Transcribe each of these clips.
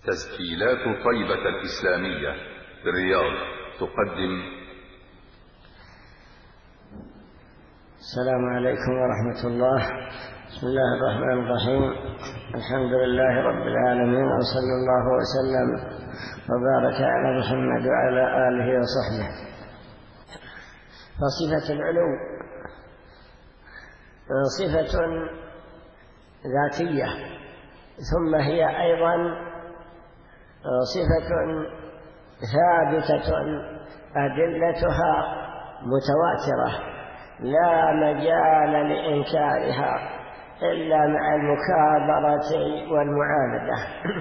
تسجيلات طيبة الإسلامية بالرياض تقدم. السلام عليكم ورحمة الله. بسم الله الرحمن الرحيم. الحمد لله رب العالمين، وصلى الله وسلم وبارك على محمد وعلى آله وصحبه. فصفة العلو صفة ذاتية، ثم هي أيضا صفة ثابتة أدلتها متواترة لا مجال لإنكارها إلا مع المكابرة والمعاندة.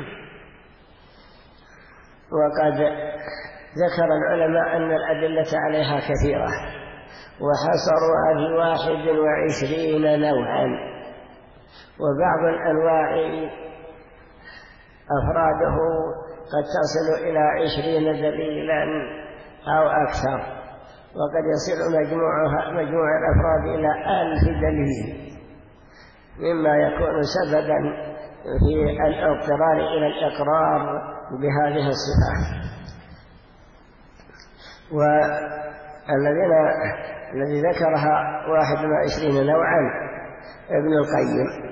وقد ذكر العلماء أن الأدلة عليها كثيرة، وحصروا في 21 نوعا، وبعض الأنواع أفراده قد تصل إلى 20 دليلا أو أكثر، وقد يصل مجموع الأفراد إلى 1000 دليل، مما يكون سببا في الاضطرار إلى الإقرار بهذه الصفات. الذي ذكرها 21 نوعا ابن القيم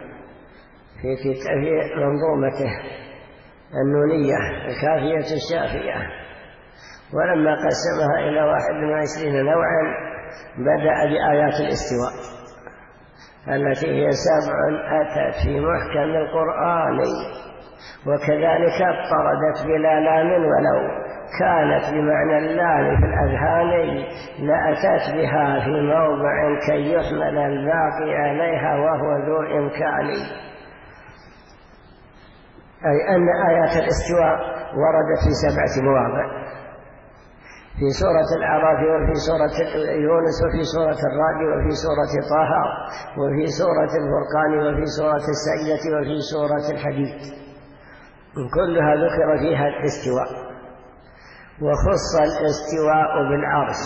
في منظومته النونية الكافية الشافية، ولما قسمها إلى 21 نوعا بدأ بآيات الاستواء التي هي 7 أتت في محكم القرآن، وكذلك اضطردت بلا لام، ولو كانت بمعنى اللام في الأذهان لأتت بها في موضع كي يحمل الباقي عليها وهو ذو إمكان. أي أن آيات الاستواء وردت في 7 مواضع: في سورة الأعراف، وفي سورة يونس، وفي سورة الرعد، وفي سورة طه، وفي سورة الفرقان، وفي سورة السجدة، وفي سورة الحديد. كلها ذكر فيها الاستواء، وخص الاستواء بالعرش.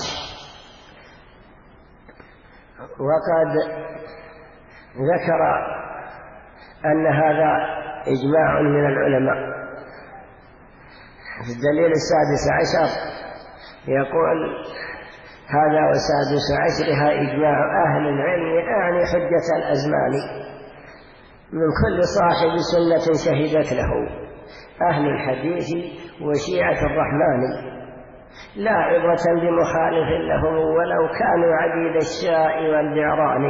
وقد ذكر أن هذا إجماع من العلماء. في الدليل 16 يقول: هذا وسادس عشرها إجماع أهل العلم، أعني حجة الأزمان، من كل صاحب سنة شهدت له، أهل الحديث وشيعة الرحمن، لا عبرة بمخالف لهم ولو كانوا عبيد الشاء والبعران.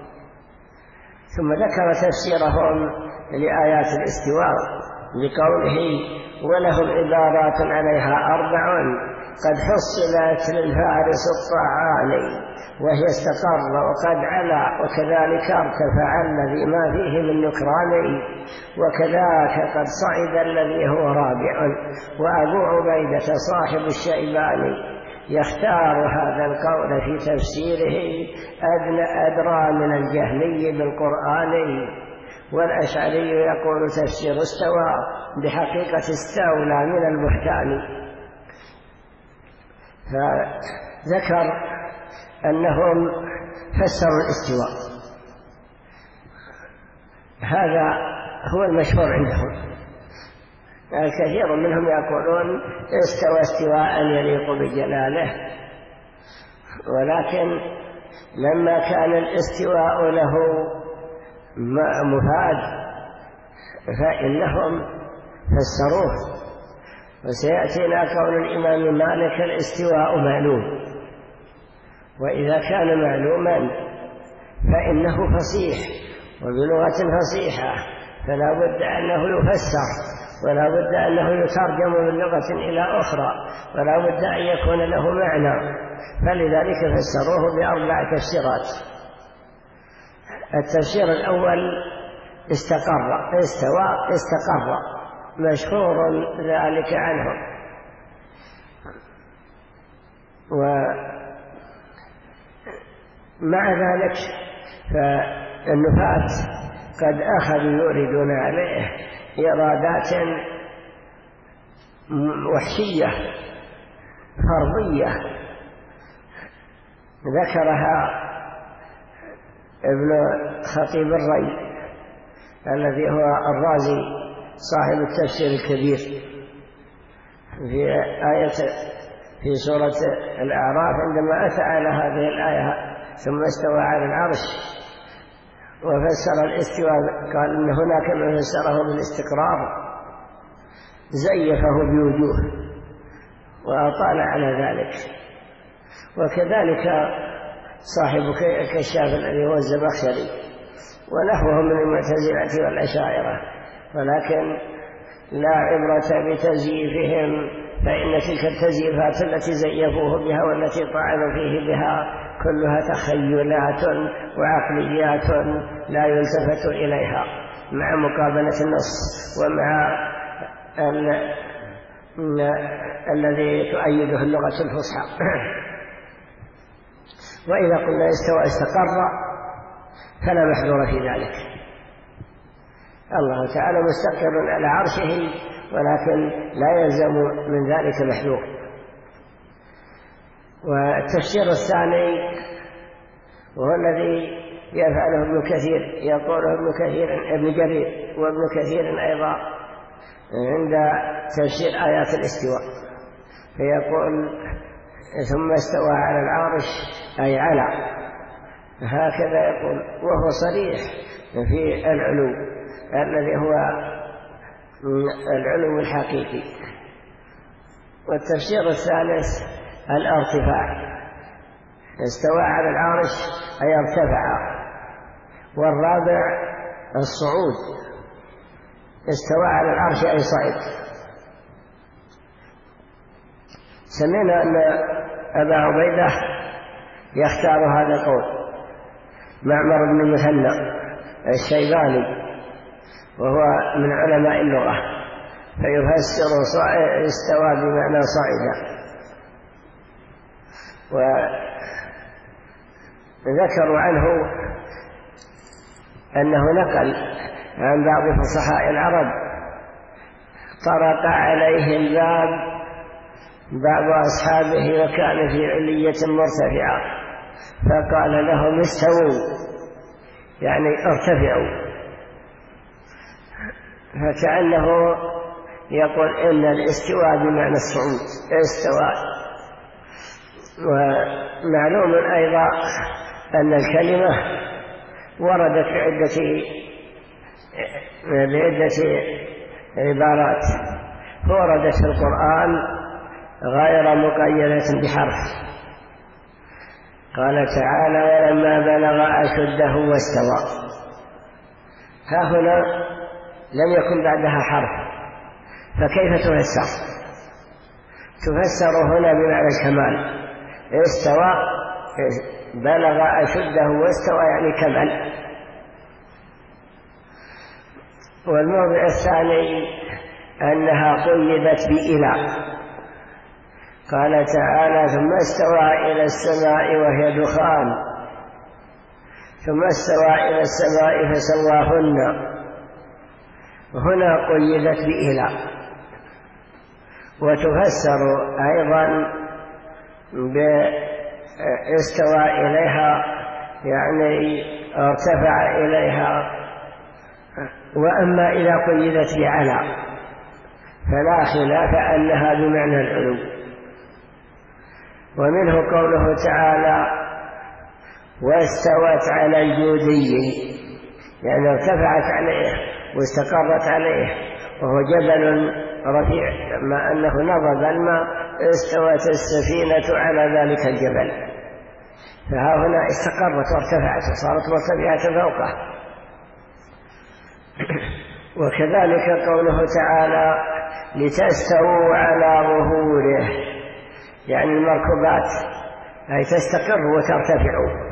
ثم ذكر تفسيرهم لآيات الاستواء بقوله: ولهم عبارات عليها 4 قد حصلت للفارس الطعان، وهي استقر وقد علا، وكذلك ارتفع الذي ما فيه من نكران، وكذاك قد صعد الذي هو رابع. وأبو عبيدة صاحب الشيباني يختار هذا القول في تفسيره أدرى من الجهمي بالقرآن. والأشعري يقول: تفسير استوى بحقيقة استولى من البهتان. فذكر أنهم فسروا الاستواء، هذا هو المشهور عندهم. الكثير منهم يقولون استوى استواء يليق بجلاله، ولكن لما كان الاستواء له مفاد فإنهم فسروه. وسيأتينا قول الإمام مالك: الاستواء معلوم، وإذا كان معلوما فإنه فصيح، وبلغة فصيحة، فلا بد أنه يفسر، ولا بد أنه يترجم من لغة إلى أخرى، ولا بد أن يكون له معنى. فلذلك فسروه ب4 تفسيرات. التفسير الأول: استقر، استوى، استقر، مشهور ذلك عنهم. ومع ذلك فالنفاة قد أخذوا يوردون عليه إرادات وحشية فرضية ذكرها ابن خطيب الري الذي هو الرازي صاحب التفسير الكبير في سورة الأعراف عندما أتى على هذه الآية ثم استوى على العرش وفسر الاستواء قال إن هناك من فسره بالاستقرار زيفه بوجوه وأطال على ذلك. وكذلك صاحب كشاف الذي هو الزمخشري ونحوه من المعتزلة والأشاعرة، ولكن لا عبرة بتزييفهم، فإن تلك التزييفات التي زيفوه بها والتي طعنوا فيه بها كلها تخيلات وعقليات لا يلتفت إليها مع مقابلة النص ومع الذي تؤيده اللغة الفصحى. وإذا قلنا استوى استقر فلا محذور في ذلك، الله تعالى مستقر على عرشه، ولكن لا يلزم من ذلك محذور. والتفسير الثاني وهو الذي يفعله ابن كثير، يقوله ابن جرير وابن كثير أيضا عند تفسير آيات الاستواء، فيقول ثم استوى على العرش أي على، هكذا يقول، وهو صريح في العلو الذي هو العلو الحقيقي. والتفسير الثالث الارتفاع، استوى على العرش أي ارتفع. والرابع الصعود، استوى على العرش أي صعد. سمعنا أن أبا عبيدة يختار هذا القول، معمر بن المثنى الشيباني وهو من علماء اللغة، فيفسر استوى بمعنى صعد. وذكروا عنه أنه نقل عن بعض فصحاء العرب طرق عليه الباب بعض أصحابه وكان في علية مرتفعة فقال لهم استووا، يعني ارتفعوا، فكأنه يقول إن الاستواء بمعنى الصعود استوى. ومعلوم أيضا أن الكلمة وردت بعدة عبارات، وردت في القرآن غير مقيدة بحرف. قال تعالى ولما بلغ أشده واستوى، ها هنا لم يكن بعدها حرف، فكيف تفسر؟ تفسر هنا بمعنى الكمال، استوى بلغ أشده واستوى يعني كمل. والموضع الثاني أنها قيدت بإلى، قال تعالى ثم استوى إلى السماء وهي دخان، ثم استوى إلى السماء فسواهن، هنا قيدت بإلى. وتفسر أيضا باستوى إليها يعني ارتفع إليها. وأما إذا قيدت بعلى فلا خلاف أنها بمعنى العلو. ومنه قوله تعالى واستوت على الجودي، يعني ارتفعت عليه واستقرت عليه، وهو جبل رفيع، كما أنه نضب الماء استوت السفينة على ذلك الجبل، فها هنا استقرت وارتفعت وصارت مرتفعة فوقه. وكذلك قوله تعالى لتستووا على ظهوره، يعني المركبات أي تستقر وترتفع.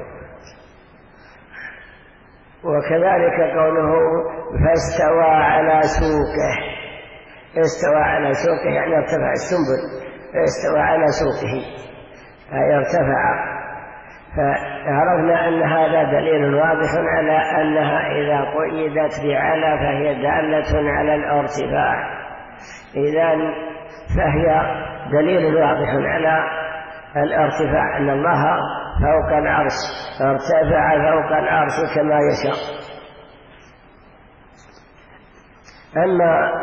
وكذلك قوله فاستوى على سوقه، استوى على سوقه يعني ارتفع السنبل، استوى على سوقه أي ارتفع. فعرفنا أن هذا دليل واضح على أنها إذا قيدت بعلى فهي دالة على الارتفاع، إذن فهي دليل واضح على الارتفاع، أن الله فوق العرش ارتفع فوق العرش كما يشاء. أما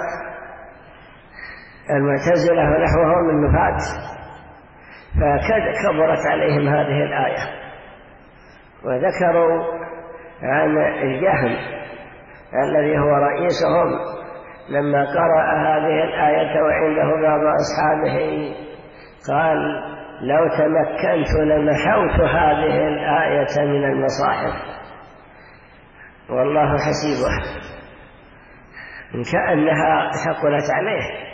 المعتزلة ونحوهم النفاة فكبرت عليهم هذه الآية، وذكروا عن الجهم الذي هو رئيسهم لما قرأ هذه الآية وعنده بعض أصحابه قال: لو تمكنت لمحوت هذه الآية من المصاحف والله حسيبه، كأنها ثقلت عليه.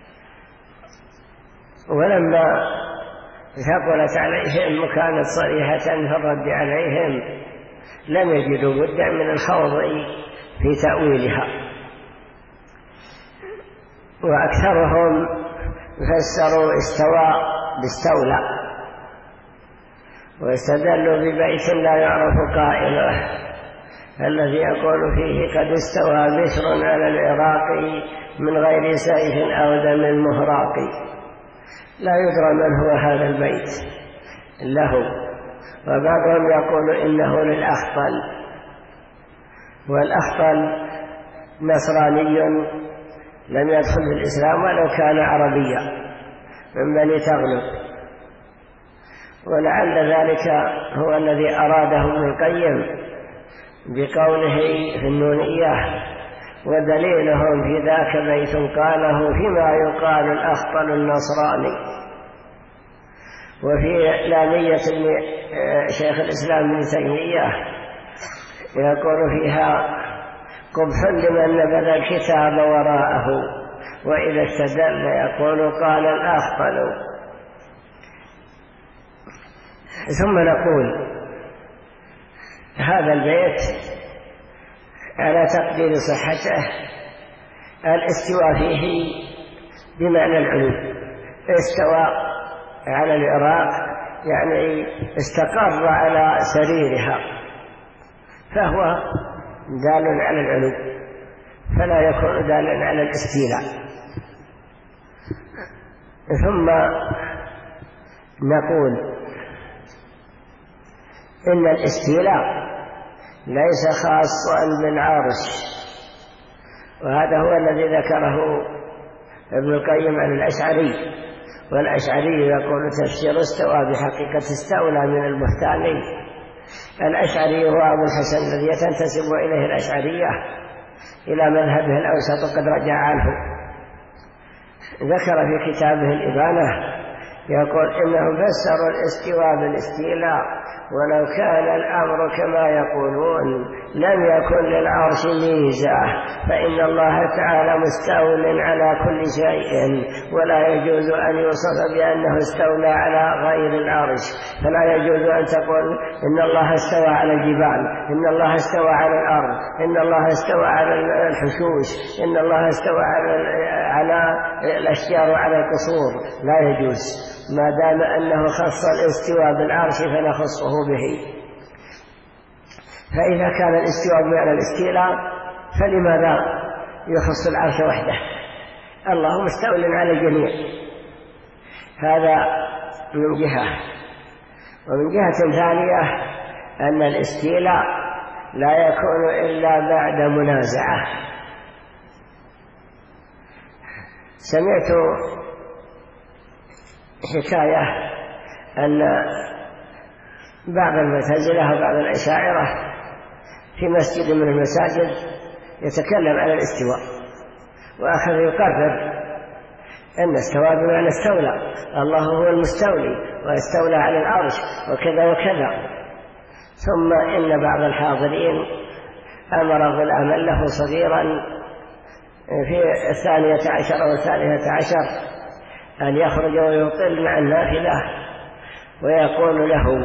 ولما ثقلت عليهم وكانت صريحة في الرد عليهم لم يجدوا بدا من الخوض في تأويلها، وأكثرهم فسروا استوى باستولى، واستدلوا ببيت لا يعرف قائله الذي يقول فيه: قد استوى بشر على العراق من غير سيف أو دم مهراق. لا يدرى من هو هذا البيت له، وبعضهم يقول إنه للأخطل، والأخطل نصراني لم يدخل في الإسلام ولو كان عربيا من بني تغلب، ولعل ذلك هو الذي أراده ابن القيم بقوله في النونية: ودليلهم في ذاك بيت قاله فيما يقال الأخطل النصراني. وفي لامية شيخ الإسلام ابن تيمية يقول فيها: قبح لمن نبذ الكتاب وراءه، وإذا استدل يقول قال الأخطل. ثم نقول: هذا البيت على تقدير صحته الاستواء فيه بمعنى العلو، استوى على العراق يعني استقر على سريرها، فهو دال على العلو فلا يكون دالا على الاستيلاء. ثم نقول إن الاستيلاء ليس خاصا بالعرش، وهذا هو الذي ذكره ابن القيم عن الأشعري، والأشعري يقول تفسير استوى بحقيقة استولى من المحتالين. الأشعري هو أبو الحسن الذي تنتسب إليه الأشعرية إلى مذهبه الأوسط وقد رجع عنه. ذكر في كتابه الإبانة يقول إنهم فسروا الاستواء بالاستيلاء، ولو كان الأمر كما يقولون لم يكن للعرش ميزة، فإن الله تعالى مستول على كل شيء، ولا يجوز أن يوصف بأنه استولى على غير العرش. فلا يجوز أن تقول إن الله استوى على الجبال، إن الله استوى على الأرض، إن الله استوى على الحشوش، إن الله استوى على الأشجار وعلى القصور. لا يجوز، ما دام أنه خص الاستواء بالعرش فنخصه به. فإذا كان الاستواء بمعنى الاستيلاء فلماذا يخص العرش وحده؟ الله مستول على الجميع. هذا من جهة. ومن جهة ثانية أن الاستيلاء لا يكون إلا بعد منازعة. سمعت حكاية أن بعض المعتزلة وبعض الأشاعرة في مسجد من المساجد يتكلم على الاستواء، وأخذ يقرر أن استوى بمعنى استولى، الله هو المستولي واستولى على العرش وكذا وكذا. ثم إن بعض الحاضرين أمر غلاما له صغيرا في 12 أو 13 أن يخرج ويطل مع النافلة، ويقول له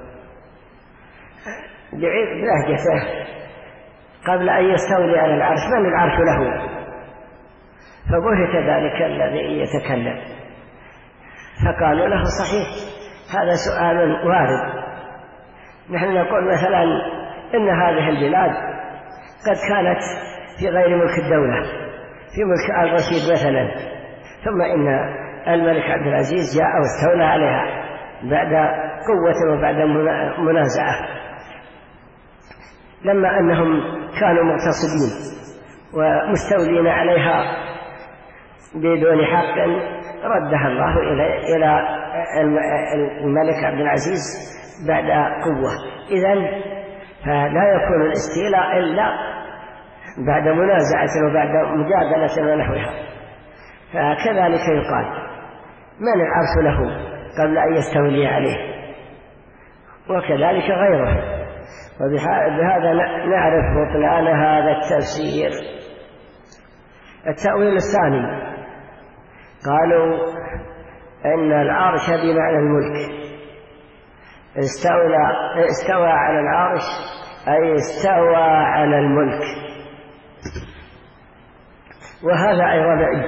بلهجته قبل أن يستولي على العرش: من العرش له؟ فبهت ذلك الذي يتكلم، فقالوا له: صحيح، هذا سؤال وارد. نحن نقول مثلا إن هذه البلاد قد كانت في غير ملك الدولة، في ملك آل رشيد مثلا، ثم إن الملك عبد العزيز جاء واستولى عليها بعد قوة وبعد منازعة، لما أنهم كانوا مغتصبين ومستولين عليها بدون حق، ردها الله إلى الملك عبد العزيز بعد قوة. إذن فلا يكون الاستيلاء إلا بعد منازعة وبعد مجادلة ونحوها. فكذلك يقال من العرش له قبل أن يستولي عليه، وكذلك غيره. وبهذا نعرف بطلان هذا التفسير. التأويل الثاني قالوا إن العرش بمعنى الملك، استوى على العرش أي استوى على الملك، وهذا أيضا بعيد.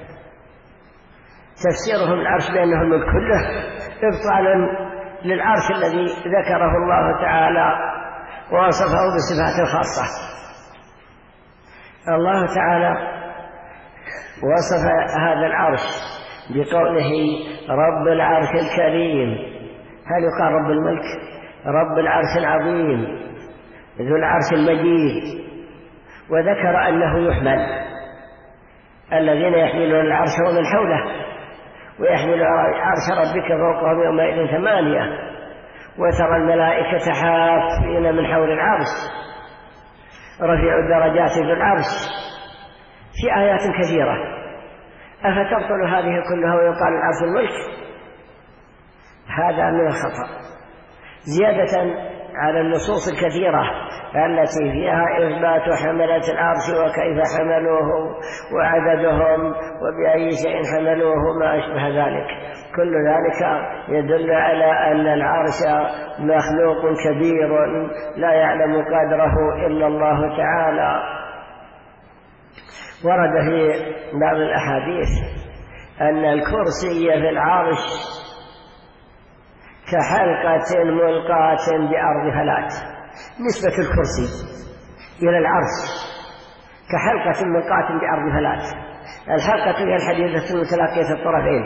تفسيرهم العرش بأنه الملك كله إبطالا للعرش الذي ذكره الله تعالى ووصفه بصفات خاصة. الله تعالى وصف هذا العرش بقوله رب العرش الكريم. هل يقال رب الملك؟ رب العرش العظيم ذو العرش المجيد. وذكر أنه يحمل، الذين يحملون العرش ومن حوله، ويحمل عرش ربك فوقهم يومئذ 8، وترى الملائكة حافين من حول العرش، رفيع الدرجات ذو العرش، في آيات كثيرة. أفتبطل هذه كلها ويقال العرش الملك؟ هذا من الخطأ، زيادة على النصوص الكثيرة التي فيها إثبات حملة العرش وكيف حملوه وعددهم وبأي شيء حملوه ما أشبه ذلك. كل ذلك يدل على أن العرش مخلوق كبير لا يعلم قدره إلا الله تعالى. ورد في بعض الأحاديث أن الكرسي في العرش كحلقة ملقاة بأرض فلات. نسبة الكرسي إلى العرش كحلقة ملقاة بأرض فلات. الحلقة هي الحديدة المتلاقية الطرفين،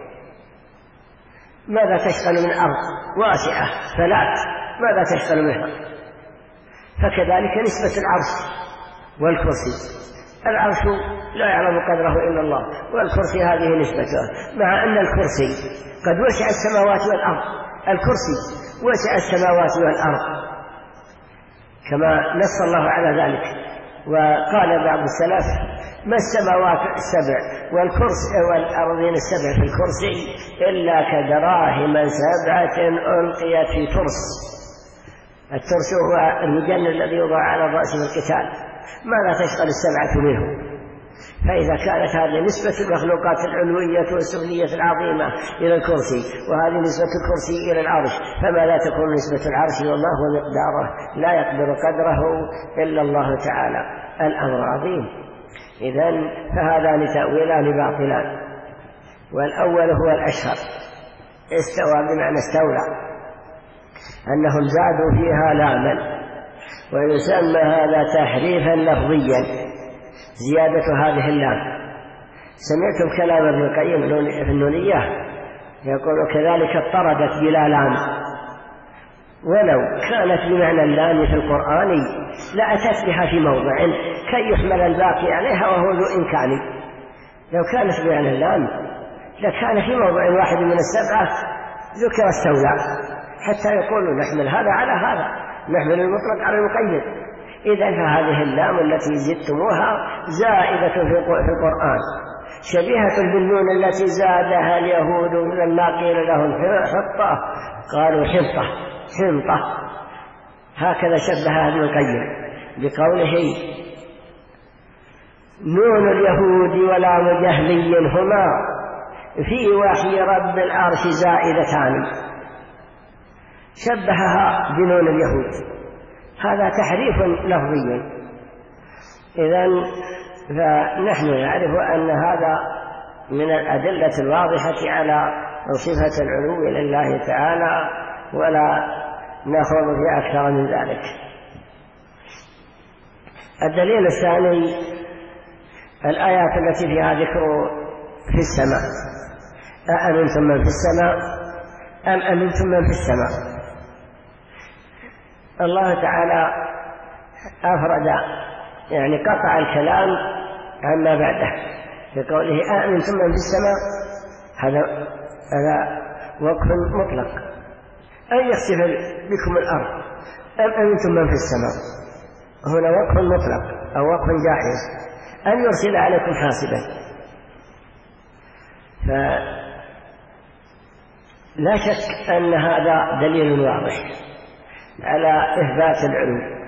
ماذا تشغل من أرض واسعة فلات؟ ماذا تشغل منها؟ فكذلك نسبة العرش والكرسي. العرش لا يعلم قدره إلا الله، والكرسي هذه نسبته، مع أن الكرسي قد وسع السماوات والأرض. الكرسي وسع السماوات والأرض كما نص الله على ذلك. وقال بعض السلف ما السماوات السبع والأرضين السبع في الكرسي إلا كدراهم 7 ألقيت في ترس. الترس هو المجن الذي يوضع على الرأس في القتال، ماذا تشغل 7 منه؟ فإذا كانت هذه نسبة المخلوقات العلوية والسفلية العظيمة إلى الكرسي، وهذه نسبة الكرسي إلى العرش، فماذا تكون نسبة العرش وما هو مقداره؟ لا يقدر قدره إلا الله تعالى. الأمر عظيم. إذن فهذان تأويلان باطلان. والأول هو الأشهر، استوى بمعنى استولى، أنهم زادوا فيها لاما، ويسمى هذا تحريفا لفظيا، زيادة هذه اللام. سمعتم كلام ابن القيم في النونية يقول كذلك اضطردت بلا لام، ولو كانت بمعنى اللام في القرآن لأتت بها في موضع كي يحمل الباقي عليها وهو ذو إمكان. لو كانت بمعنى اللام لكان في موضع واحد من 7 ذكر استولى، حتى يقولوا نحمل هذا على هذا، نحمل المطلق على المقيد. إذن فهذه اللام التي زدتموها زائدة في القرآن، شبيهة بالنون التي زادها اليهود لما قيل لهم حطة قالوا حنطة. هكذا شبهها ابن القيم بقوله نون اليهود ولام جهلي هما في وحي رب العرش زائدتان، شبهها بنون اليهود. هذا تحريف لفظي. إذن فنحن نعرف أن هذا من الأدلة الواضحة على صفة العلو لله تعالى، ولا نخوض في أكثر من ذلك. الدليل الثاني الآيات التي فيها ذكر في السماء، أأمنتم من في السماء أم أمنتم من في السماء. الله تعالى أفرد يعني قطع الكلام عما بعده بقوله أأمنتم من في السماء. هذا وقف مطلق. أن يخسف بكم الأرض أم أمنتم من في السماء، هنا وقف مطلق أو وقف جائز. أن يرسل عليكم حاسبا. فلا شك أن هذا دليل واضح على إثبات العلو.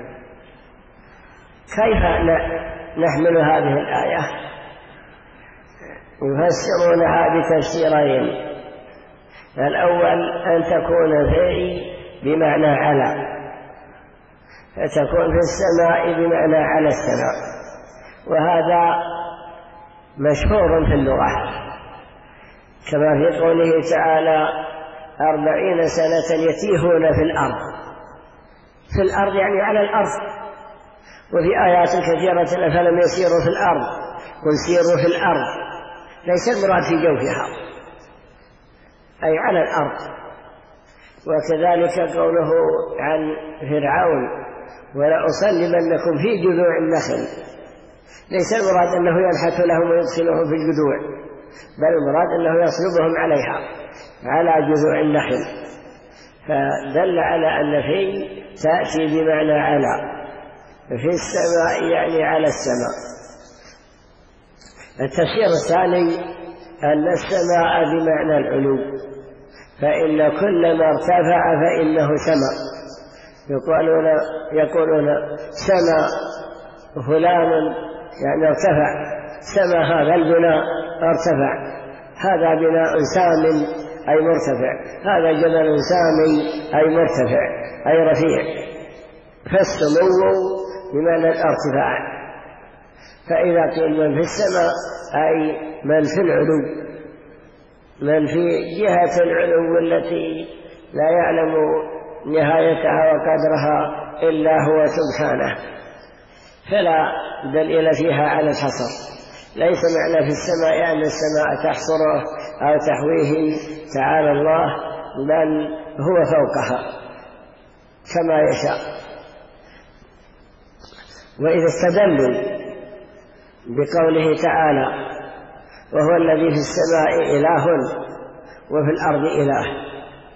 كيف نحمل هذه الآية؟ يفسرونها بتفسيرين. الأول أن تكون في بمعنى على، فتكون في السماء بمعنى على السماء، وهذا مشهور في اللغة كما في قوله تعالى 40 سنة يتيهون في الأرض. في الأرض يعني على الأرض. وفي آيات كثيرة أفلم يسيروا في الأرض قل سيروا في الأرض، ليس المراد في جوفها أي على الأرض. وكذلك قوله عن فرعون ولأصلبنكم في جذوع النخل، ليس المراد أنه ينحت لهم ويدخلهم في الجذوع، بل المراد أنه يصلبهم عليها على جذوع النخل. فدل على أن في تأتي بمعنى على، في السماء يعني على السماء. التفسير الثاني أن السماء بمعنى العلو، فإن كل ما ارتفع فإنه سماء. يقولون سما فلان يعني ارتفع، سما هذا البناء ارتفع، هذا بناء سام أي مرتفع، هذا جبل سامي أي مرتفع أي رفيع. فالسمو بمعنى الارتفاع. فإذا قيل من في السماء أي من في العلو، من في جهة العلو التي لا يعلم نهايتها وقدرها إلا هو سبحانه، فلا دليل فيها على الحصر. ليس معنى في السماء أن السماء تحصره أو تحويه تعالى الله، بل هو فوقها كما يشاء. وإذا استدلوا بقوله تعالى وهو الذي في السماء إله وفي الأرض إله،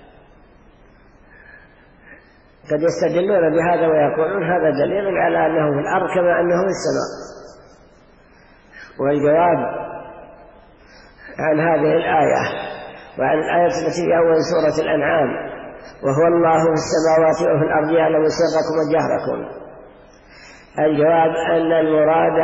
قد يستدلون بهذا ويقولون هذا دليل على أنه في الأرض كما أنه في السماء. والجواب عن هذه الآية وعن الآية التي في أول سورة الأنعام وهو الله في السماوات وفي الأرض يعلم سركم وجهركم، الجواب أن المراد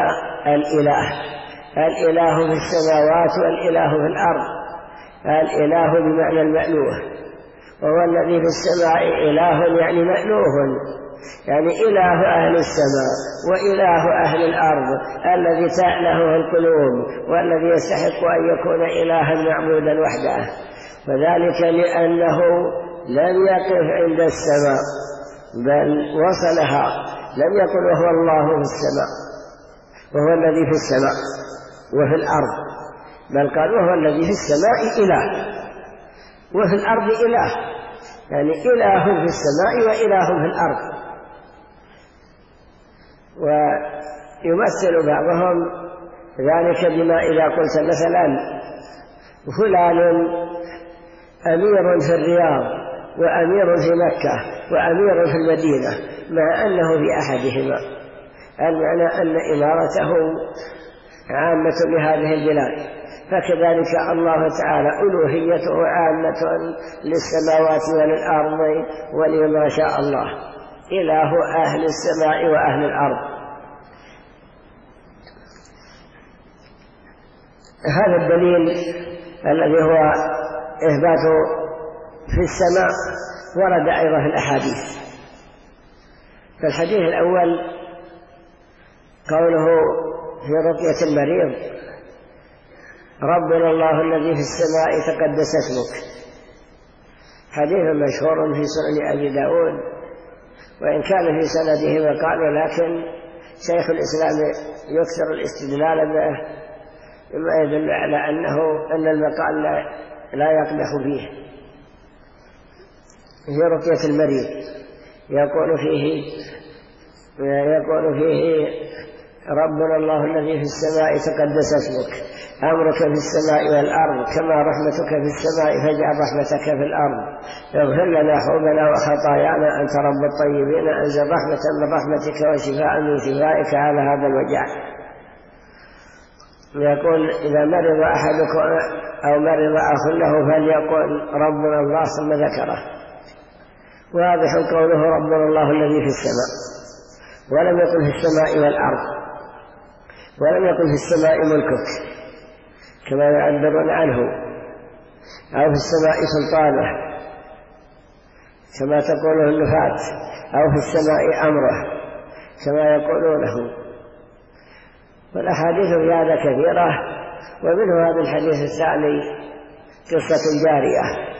الإله في السماوات والإله في الأرض. الإله بمعنى المألوه، وهو الذي في السماء إله يعني مألوه، يعني إله أهل السماء وإله أهل الأرض الذي تألهه القلوب والذي يستحق أن يكون إلها معبودا وحده. وذلك لأنه لم يقف عند السماء بل وصلها، لم يقل وهو الله في السماء وهو الذي في السماء وفي الأرض، بل قال وهو الذي في السماء إله وفي الأرض إله، يعني إله في السماء وإله في الأرض. ويمثل بعضهم ذلك بما إذا قلت مثلا فلان أمير في الرياض وأمير في مكة وأمير في المدينة، مع أنه في أحدهما، المعنى أن إمارته عامة لهذه البلاد. فكذلك الله تعالى ألوهيته عامة للسماوات وللأرض ولما شاء الله، إله أهل السماء وأهل الأرض. هذا الدليل الذي هو إثبات في السماء ورد أيضا في الأحاديث. فالحديث الأول قوله في رقية المريض ربنا الله الذي في السماء تقدس اسمك، حديث مشهور في سنن أبي داود، وإن كان في سنده مقال، ولكن شيخ الإسلام يكثر الاستدلال به مما يدل على أن المقال لا يقدح فيه. في رقية المريض يقول فيه ربنا الله الذي في السماء تقدس اسمك، أمرك في السماء والأرض، كما رحمتك في السماء فاجعل رحمتك في الأرض، اغفر لنا حوبنا وخطايانا، أنت رب الطيبين، أنزل رحمة من رحمتك وشفاء من شفائك على هذا الوجع. يقول إذا مرض أحدكم أو مرض أخ له فليقول ربنا الله ثم ذكره. واضح قوله ربنا الله الذي في السماء، ولم يقل في السماء والأرض، ولم يقل في السماء ملكك كما يعبرون عنه، أو في السماء سلطانه كما تقوله النفاة، أو في السماء أمره كما يقولونه. والأحاديث في هذا كثيرة، ومنه هذا الحديث الثاني قصة الجارية.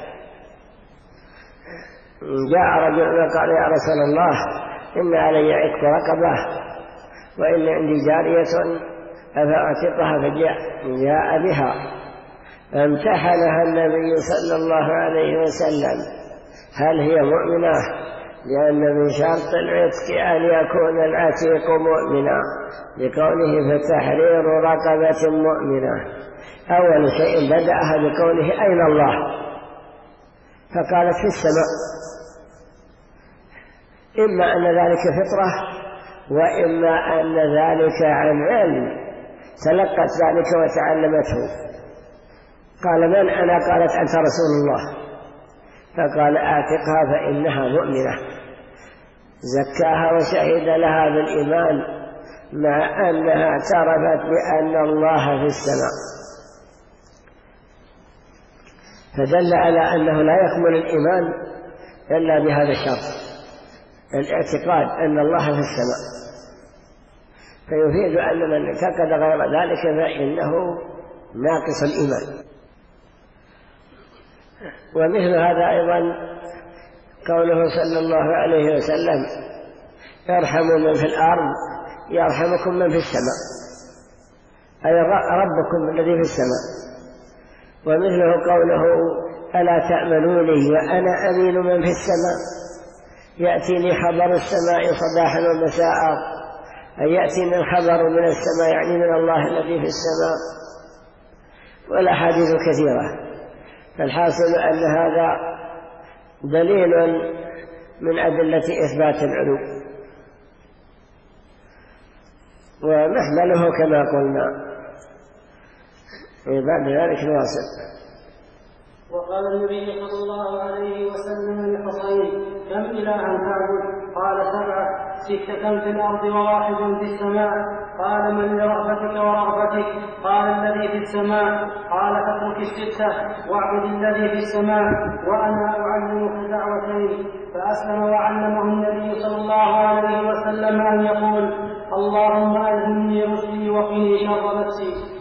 جاء رجل وقال يا رسول الله إن علي عتق رقبة وإن عندي جارية أفأعتقها، فجاء بها فامتحنها النبي صلى الله عليه وسلم هل هي مؤمنة، لأن من شرط العتق أن يكون العتيق مؤمنا، بقوله فتحرير رقبة مؤمنة. أول شيء بدأها بقوله أين الله، فقالت في السماء، إما أن ذلك فطرة وإما أن ذلك عن علم، تلقت ذلك وتعلمته. قال من أنا؟ قالت أنت رسول الله. فقال أعتقها فإنها مؤمنة، زكاها وشهد لها بالإيمان مع أنها اعترفت بأن الله في السماء، فدل على أنه لا يكمل الإيمان إلا بهذا الشرط، الاعتقاد أن الله في السماء، فيفيد أن من اعتقد غير ذلك فإنه ناقص الإيمان. ومثل هذا أيضا قوله صلى الله عليه وسلم ارحموا من في الأرض يرحمكم من في السماء، أي ربكم الذي في السماء. ومثله قوله ألا تأمنوني وأنا أمين من في السماء، يأتيني خبر السماء صباحا ومساء، أي يأتيني الخبر من السماء يعني من الله الذي في السماء. والأحاديث كثيرة، فالحاصل أن هذا دليل من أدلة إثبات العلو، ومحمله كما قلنا. بعد ذلك نواصل. وقال النبي صلى الله عليه وسلم للحصين كم إلها تعبد؟ قال 7، 6 في الأرض و1 في السماء. قال من لرغبتك ورغبتك؟ قال الذي في السماء. قال فاترك 6 واعبد الذي في السماء. وأنا أعلمك دعوتين. فأسلم وعلمه النبي صلى الله عليه وسلم أن يقول اللهم ألهمني رشدي وقني شر نفسي.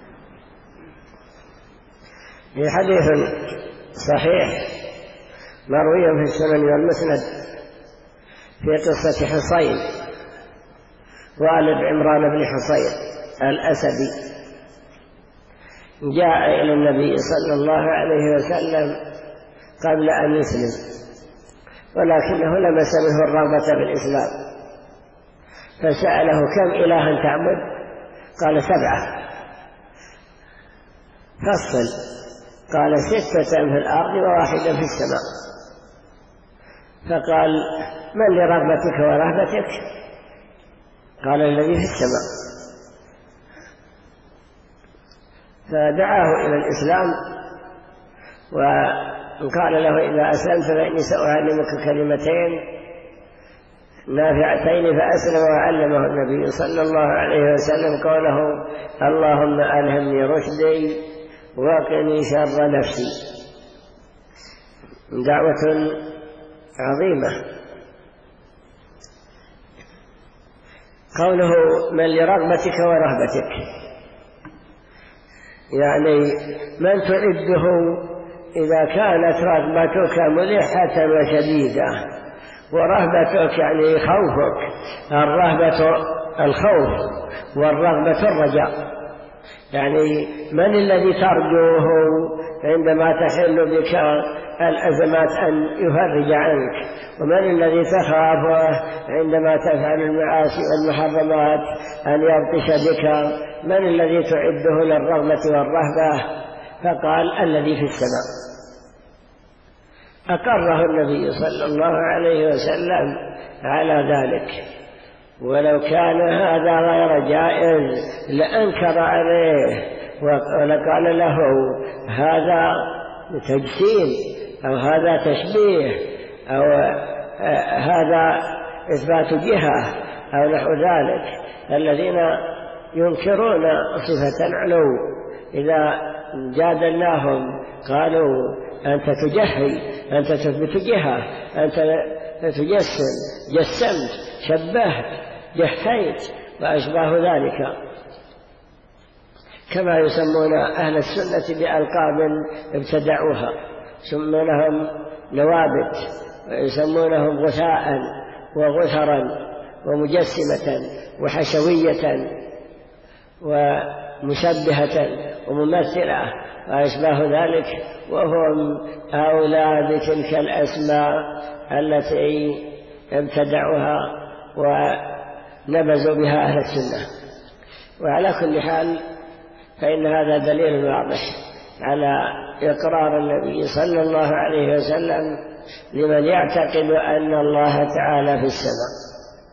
في حديث صحيح مروي في السنن والمسند في قصة حصين والد عمران بن حصين الأسدي، جاء إلى النبي صلى الله عليه وسلم قبل أن يسلم، ولكنه لمس منه الرغبة في الإسلام، فسأله كم إلها تعبد؟ قال 7. فصل. قال 6 في الأرض و1 في السماء. فقال من لرغبتك ورهبتك؟ قال الذي في السماء. فدعاه إلى الإسلام وقال له إذا أسلمت فإني سأعلمك كلمتين نافعتين. فأسلم وعلمه النبي صلى الله عليه وسلم قوله اللهم ألهمني رشدي وقني شر نفسي. دعوة عظيمة. قوله من لرغبتك ورهبتك، يعني من تعده إذا كانت رغبتك ملحة وشديدة، ورهبتك يعني خوفك، الرهبة الخوف والرغبة الرجاء، يعني من الذي ترجوه عندما تحل بك الأزمات أن يفرج عنك؟ ومن الذي تخافه عندما تفعل المعاصي والمحرمات أن يبطش بك؟ من الذي تعده للرغبة والرهبة؟ فقال الذي في السماء. أقره النبي صلى الله عليه وسلم على ذلك، ولو كان هذا غير جائز لأنكر عليه ولقال له هذا تجسيم أو هذا تشبيه أو هذا إثبات جهة أو نحو ذلك. الذين ينكرون صفة العلو إذا جادلناهم قالوا أنت تجهل، أنت تثبت جهة، أنت تجسم، جسمت، شبهت، جهيت وأشباه ذلك، كما يسمون أهل السنة بألقاب ابتدعوها، يسمونهم نوابت ويسمونهم غثاء وغثرا ومجسمة وحشوية ومشبهة وممثلة وأشباه ذلك، وهم أولى بتلك الأسماء التي ابتدعوها ونبذوا بها أهل السنة. وعلى كل حال فإن هذا دليل واضح على إقرار النبي صلى الله عليه وسلم لمن يعتقد أن الله تعالى في السماء.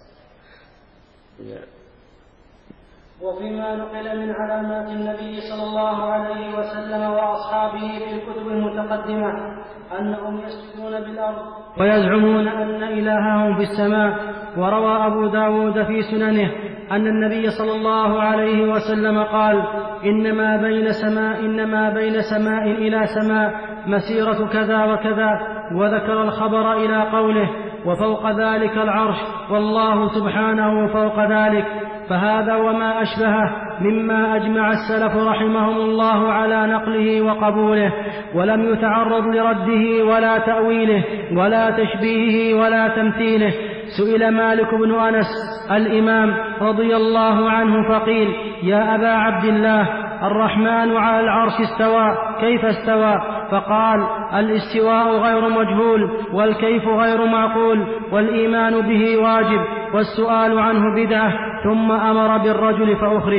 وفيما نقل من علامات النبي صلى الله عليه وسلم وأصحابه في الكتب المتقدمة أنهم يسجدون بالأرض ويزعمون أن إلههم في السماء. وروى أبو داود في سننه أن النبي صلى الله عليه وسلم قال: إنما بين سماء إلى سماء مسيرة كذا وكذا، وذكر الخبر إلى قوله: وفوق ذلك العرش، والله سبحانه فوق ذلك. فهذا وما أشبهه مما أجمع السلف رحمهم الله على نقله وقبوله، ولم يتعرض لرده ولا تأويله ولا تشبيهه ولا تمثيله. سئل مالك بن أنس الإمام رضي الله عنه فقيل: يا أبا عبد الله، الرحمن على العرش استوى، كيف استوى؟ فقال: الاستواء غير مجهول، والكيف غير معقول، والإيمان به واجب، والسؤال عنه بدعة. ثم أمر بالرجل فأخرج.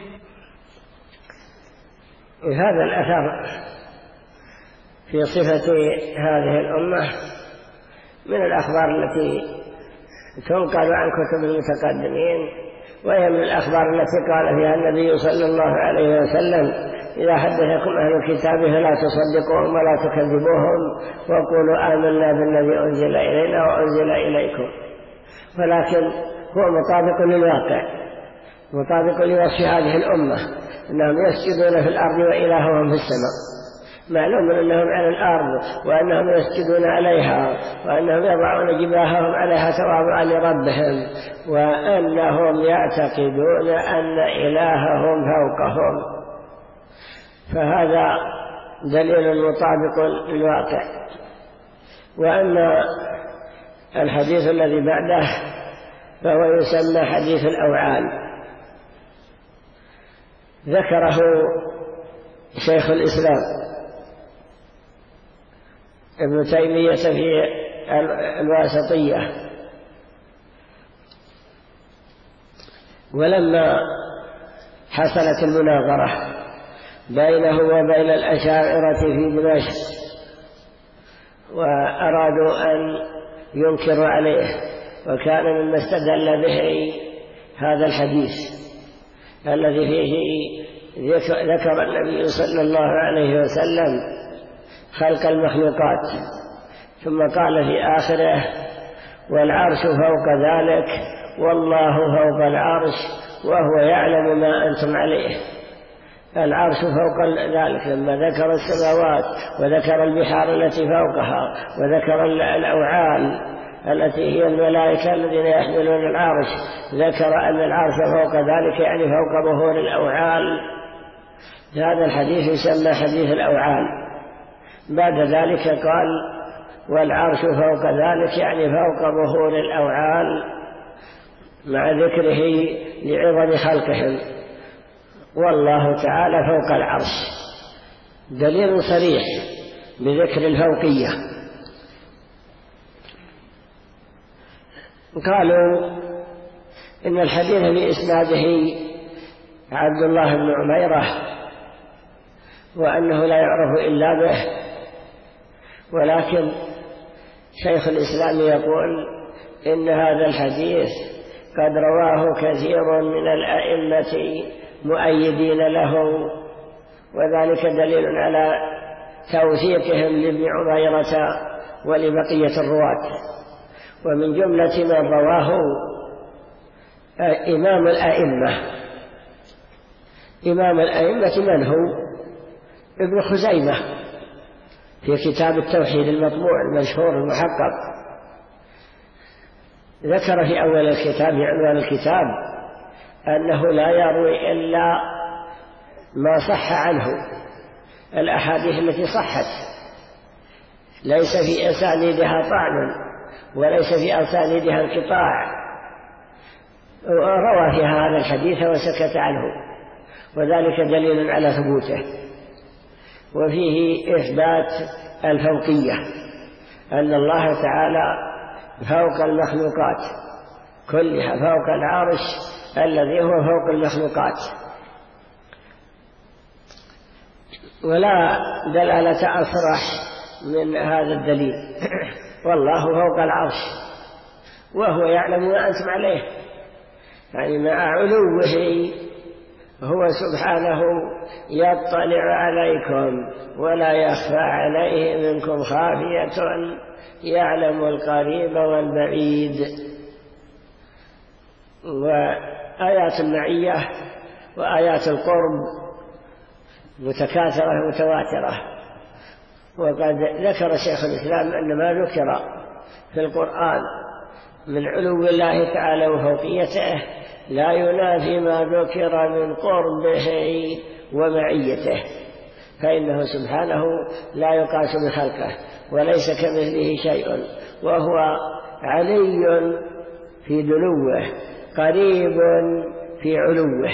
هذا الأثر في صفة هذه الأمة من الأخبار التي تنقل عن كتب المتقدمين، وهي من الأخبار التي قال فيها النبي صلى الله عليه وسلم: إذا حدثكم أهل الكتاب فلا تصدقوهم ولا تكذبوهم، وقولوا آمنا بالذي أنزل إلينا وأنزل إليكم. ولكن هو مطابق للواقع، مطابق لوصف هذه الأمة، أنهم يسجدون في الأرض وإلههم في السماء. معلوم أنهم على الأرض وأنهم يسجدون عليها وأنهم يضعون جباههم عليها تواضعا لربهم، وأنهم يعتقدون أن إلههم فوقهم، فهذا دليل مطابق للواقع. وأما الحديث الذي بعده فهو يسمى حديث الأوعال. ذكره شيخ الإسلام ابن تيمية في الواسطية، ولما حصلت المناظرة بينه وبين الأشاعرة في دمشق وأرادوا أن ينكروا عليه، وكان مما استدل به هذا الحديث الذي فيه ذكر النبي صلى الله عليه وسلم خلق المخلوقات، ثم قال في آخره: والعرش فوق ذلك، والله فوق العرش، وهو يعلم ما أنتم عليه. العرش فوق ذلك لما ذكر السماوات وذكر البحار التي فوقها وذكر الأوعال التي هي الملائكة الذين يحملون العرش، ذكر أن العرش فوق ذلك يعني فوق ظهور الأوعال. هذا الحديث يسمى حديث الأوعال. بعد ذلك قال: والعرش فوق ذلك يعني فوق ظهور الأوعال، مع ذكره لعظم خلقهم. والله تعالى فوق العرش، دليل صريح بذكر الفوقية. قالوا إن الحديث بإسناده عبد الله بن عميرة وأنه لا يعرف إلا به، ولكن شيخ الإسلام يقول إن هذا الحديث قد رواه كثير من الأئمة مؤيدين له، وذلك دليل على توثيقهم لابن عميرة ولبقية الرواة. ومن جملة من رواه إمام الأئمة من هو؟ ابن خزيمة في كتاب التوحيد المطبوع المشهور المحقق، ذكر في أول الكتاب في عنوان الكتاب أنه لا يروي إلا ما صح عنه، الأحاديث التي صحت ليس في أسانيدها طعن وليس في أسانيدها انقطاع، روى في هذا الحديث وسكت عنه، وذلك دليل على ثبوته. وفيه إثبات الفوقية، أن الله تعالى فوق المخلوقات كلها، فوق العرش الذي هو فوق المخلوقات، ولا دلالة أصرح من هذا الدليل. والله فوق العرش وهو يعلم ما أنتم عليه، يعني مع علوه هو سبحانه يطلع عليكم ولا يخفى عليه منكم خافية، يعلم القريب والبعيد. وآيات المعية وآيات القرب متكاثرة متواترة، وقد ذكر شيخ الإسلام أن ما ذكر في القرآن من علو الله تعالى وفوقيته لا ينافي ما ذكر من قربه ومعيته، فإنه سبحانه لا يقاس بخلقه وليس كمثله شيء، وهو علي في دنوه قريب في علوه.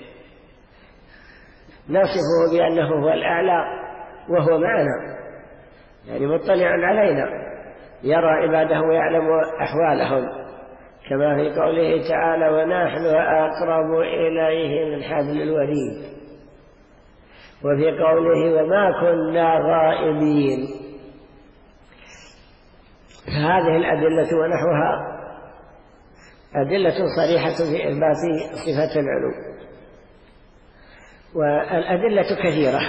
نصفه بأنه هو الأعلى وهو معنا، يعني مطلع علينا، يرى عباده ويعلم أحوالهم، كما في قوله تعالى ونحن أقرب إليه من حبل الوريد، وفي قوله وما كنا غائبين. هذه الأدلة ونحوها أدلة صريحة في إثبات صفة العلو، والأدلة كثيرة.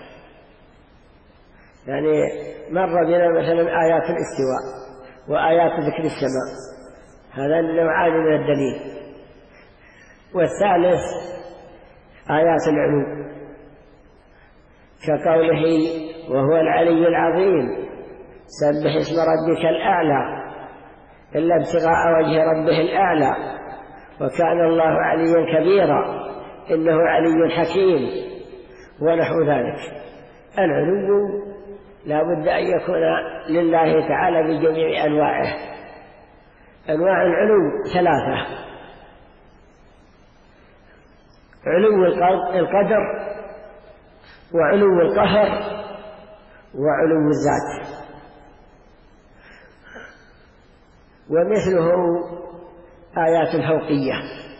يعني مر بنا مثلا آيات الاستواء وآيات ذكر السماء، هذا نوعان من الدليل. والثالث آيات العلو كقوله وهو العلي العظيم سبح اسم ربك الأعلى إلا ابتغاء وجه ربه الأعلى وكان الله عليا كبيرا إنه علي حكيم ونحو ذلك. العلو لا بد أن يكون لله تعالى بجميع أنواعه. أنواع العلو ثلاثة: علو القدر، وعلو القهر، وعلو الذات. ومثله آيات الفوقية،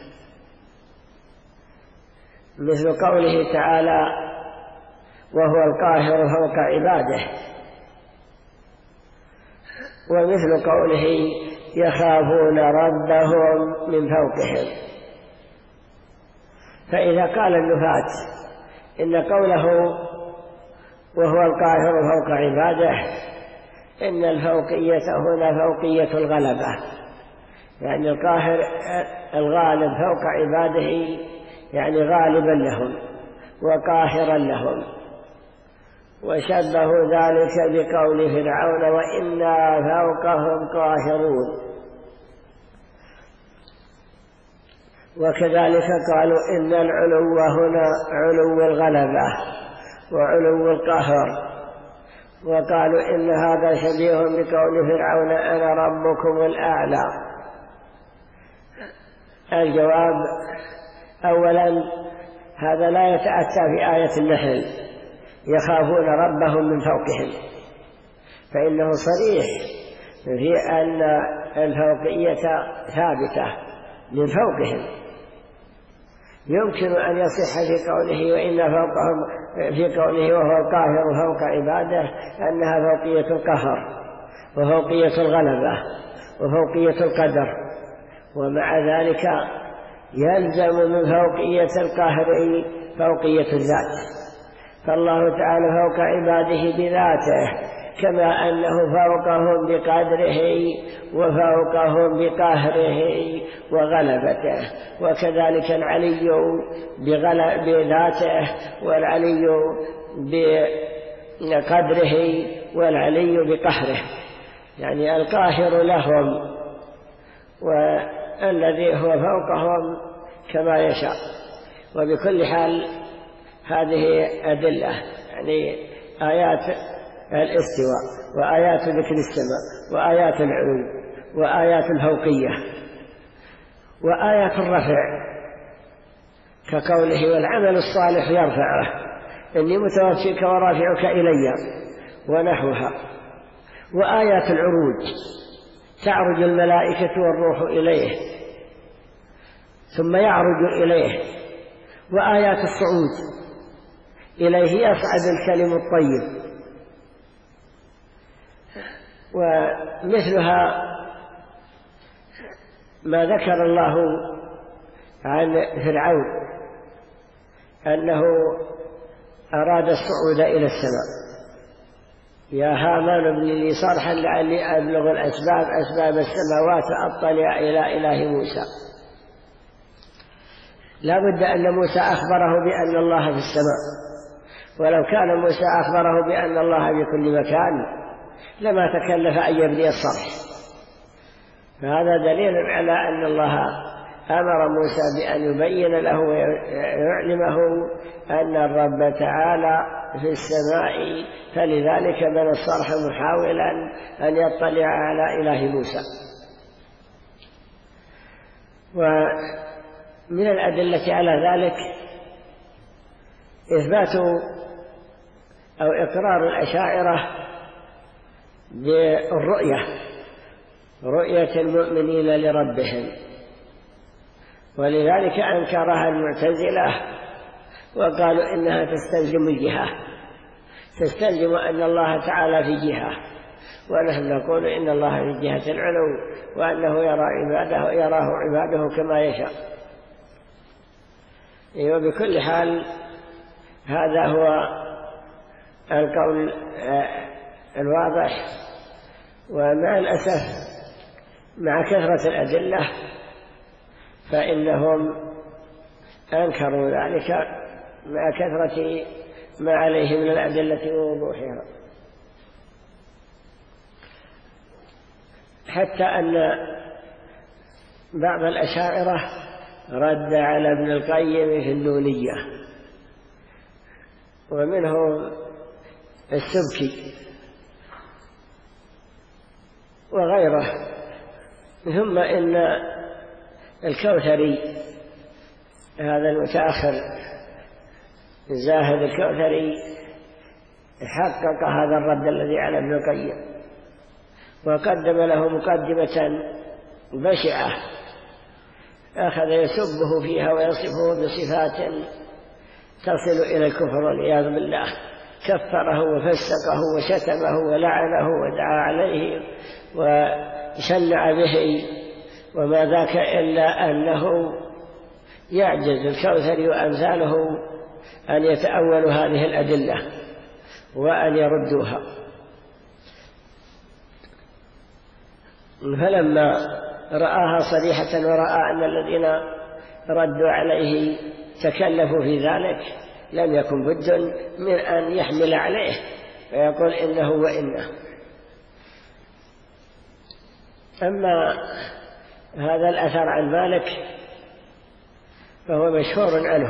مثل قوله تعالى وهو القاهر فوق عباده، ومثل قوله يخافون ربهم من فوقهم. فإذا قال النفاة إن قوله وهو القاهر فوق عباده إن الفوقية هنا فوقية الغلبة، يعني القاهر الغالب فوق عباده، يعني غالبا لهم وقاهرا لهم. وشبهوا ذلك بقول فرعون وإنا فوقهم قاهرون. وكذلك قالوا إن العلو هنا علو الغلبة وعلو القهر، وقالوا إن هذا شبيه بقول فرعون أنا ربكم الأعلى. الجواب: أولا هذا لا يتأتى في آية النحل، يخافون ربهم من فوقهم، فإنه صريح في أن الفوقية ثابتة من فوقهم. يمكن أن يصح في قوله وإن فوقهم في قوله وهو القاهر فوق عباده أنها فوقية القهر وفوقية الغلبة وفوقية القدر، ومع ذلك يلزم من فوقية القهر فوقية الذات، فالله تعالى فوق عباده بذاته كما أنه فوقهم بقدره وفوقهم بقهره وغلبته، وكذلك العلي بذاته والعلي بقدره والعلي بقهره، يعني القاهر لهم والذي هو فوقهم كما يشاء. وبكل حال هذه أدلة، يعني آيات الاستواء وآيات ذكر السماء وآيات العلو وآيات الفوقية وآيات الرفع كقوله والعمل الصالح يرفعه إني متوفيك ورافعك إلي ونحوها، وآيات العروج تعرج الملائكة والروح إليه ثم يعرج إليه، وآيات الصعود إليه يصعد الكلم الطيب، ومثلها ما ذكر الله عن فرعون أنه أراد الصعود إلى السماء، يا هامان ابن لي صرحا لعلي أبلغ أسباب السماوات أطلع إلى إله موسى. لا بد أن موسى أخبره بأن الله في السماء، ولو كان موسى أخبره بأن الله بكل مكان لما تكلف أن يبني الصرح. فهذا دليل على أن الله أمر موسى بأن يبين له ويعلمه أن الرب تعالى في السماء، فلذلك بنى الصرح محاولا أن يطلع على إله موسى. ومن الأدلة على ذلك إثبات أو إقرار الأشاعرة بالرؤية، رؤية المؤمنين لربهم، ولذلك أنكرها المعتزلة وقالوا إنها تستلزم الجهة، تستلزم أن الله تعالى في جهة، ونحن نقول إن الله في جهة العلو وأنه يراه عباده كما يشاء. وبكل حال هذا هو القول الواضح. ومع الأسف مع كثرة الأدلة فإنهم أنكروا ذلك مع كثرة ما عليه من الأدلة ووضوحها، حتى أن بعض الأشاعرة رد على ابن القيم في النونية، ومنهم السبكي وغيره. ثم إن الكوثري هذا المتأخر زاهد الكوثري حقق هذا الرد الذي على ابن القيم، وقدم له مقدمة بشعة أخذ يسبه فيها ويصفه بصفات تصل إلى الكفر والعياذ بالله، كفره وفسقه وشتمه ولعنه ودعا عليه وشنع به، وما ذاك إلا أنه يعجز الكوثري وأمثاله أن يتأولوا هذه الأدلة وأن يردوها. فلما رآها صريحة ورأى أن الذين ردوا عليه تكلفوا في ذلك لم يكن بد من أن يحمل عليه ويقول إنه وإنه. أما هذا الأثر عن مالك فهو مشهور عنه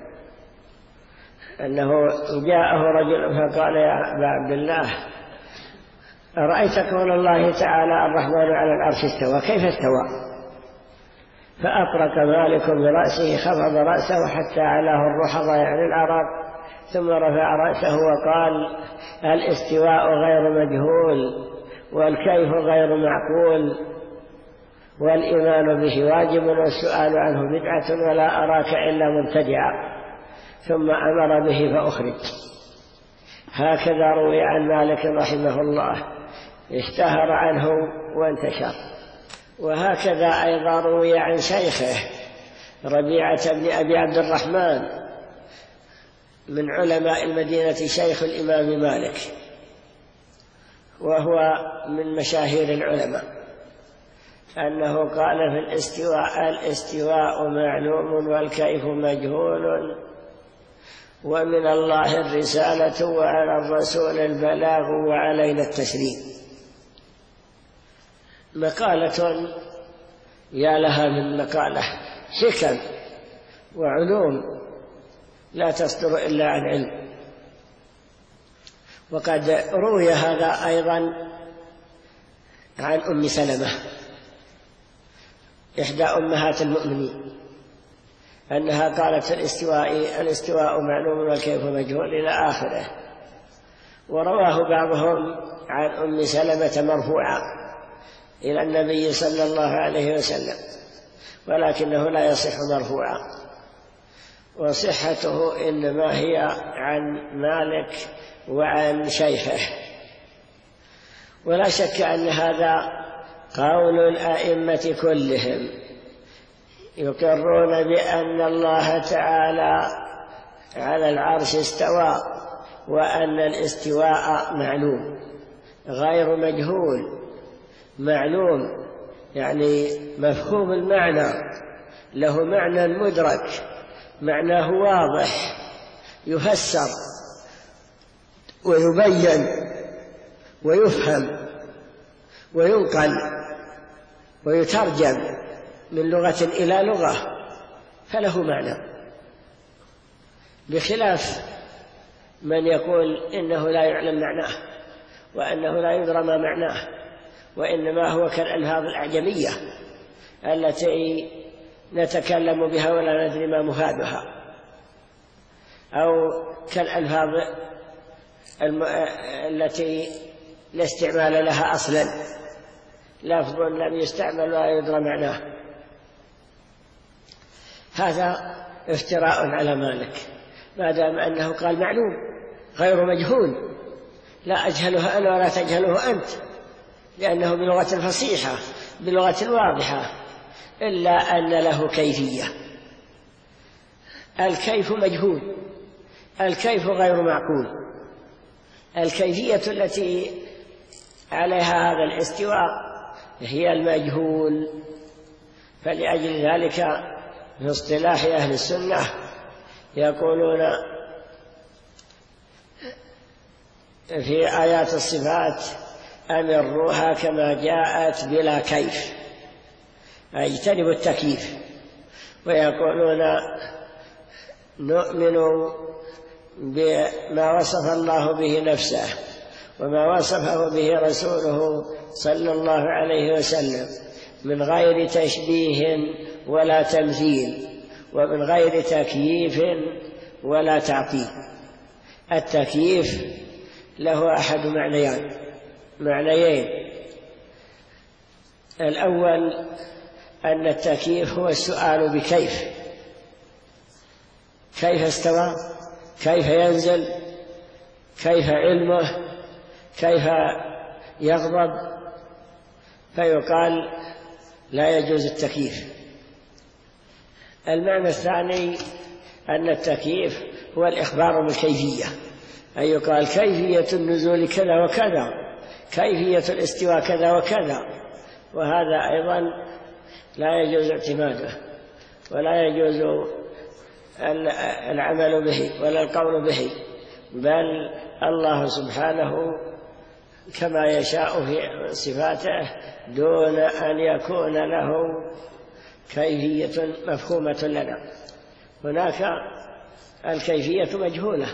أنه جاءه رجل فقال يا أبا عبد الله أرأيت قول الله تعالى الرحمن على العرش استوى كيف استوى؟ فأطرق مالك برأسه خفض رأسه حتى علاه الرحض يعني العرق ثم رفع رأسه وقال: الاستواء غير مجهول والكيف غير معقول والإيمان به واجب والسؤال عنه بدعة ولا أراك إلا مبتدعا، ثم أمر به فأخرج. هكذا روي عن مالك رحمه الله، اشتهر عنه وانتشر. وهكذا أيضا روي عن شيخه ربيعة بن أبي عبد الرحمن من علماء المدينة، شيخ الإمام مالك، وهو من مشاهير العلماء، أنه قال في الاستواء معلوم والكيف مجهول، ومن الله الرسالة وعلى الرسول البلاغ وعلينا التشريع. مقالة يا لها من مقالة، حكم وعلوم لا تصدر إلا عن علم. وقد روي هذا أيضا عن أم سلمة إحدى أمهات المؤمنين، أنها قالت الاستواء معلوم والكيف مجهول إلى آخره. ورواه بعضهم عن أم سلمة مرفوعا إلى النبي صلى الله عليه وسلم، ولكنه لا يصح مرفوعا، وصحته إنما هي عن مالك وعن شيخه. ولا شك أن هذا قول الأئمة كلهم، يقرون بأن الله تعالى على العرش استوى، وأن الاستواء معلوم غير مجهول. معلوم يعني مفهوم المعنى، له معنى مدرك، معناه واضح، يفسر ويبين ويفهم وينقل ويترجم من لغة إلى لغة، فله معنى، بخلاف من يقول إنه لا يعلم معناه وأنه لا يدرى ما معناه، وإنما هو كالألفاظ الأعجمية التي نتكلم بها ولا ندري ما مفادها، أو كالألفاظ التي لا استعمال لها أصلا، لفظ لم يستعمل ولا يدرى معناه. هذا افتراء على مالك، ما دام أنه قال معلوم غير مجهول، لا أجهله أنا ولا تجهله أنت، لأنه بلغة فصيحة بلغة واضحة، إلا أن له كيفية. الكيف مجهول، الكيف غير معقول. الكيفية التي عليها هذا الاستواء هي المجهول. فلأجل ذلك في اصطلاح أهل السنة يقولون في آيات الصفات: أمروها كما جاءت بلا كيف، اجتنبوا التكييف. ويقولون نؤمن بما وصف الله به نفسه وما وصفه به رسوله صلى الله عليه وسلم من غير تشبيه ولا تمثيل، ومن غير تكييف ولا تعطيل. التكييف له أحد معنيين: الأول أن التكييف هو السؤال بكيف، كيف استوى، كيف ينزل، كيف علمه، كيف يغضب، فيقال لا يجوز التكييف. المعنى الثاني أن التكييف هو الإخبار بالكيفية، أي يقال كيفية النزول كذا وكذا، كيفية الاستواء كذا وكذا. وهذا أيضا لا يجوز اعتماده ولا يجوز العمل به ولا القول به، بل الله سبحانه كما يشاء في صفاته دون أن يكون له كيفية مفهومة لنا. هناك الكيفية مجهولة.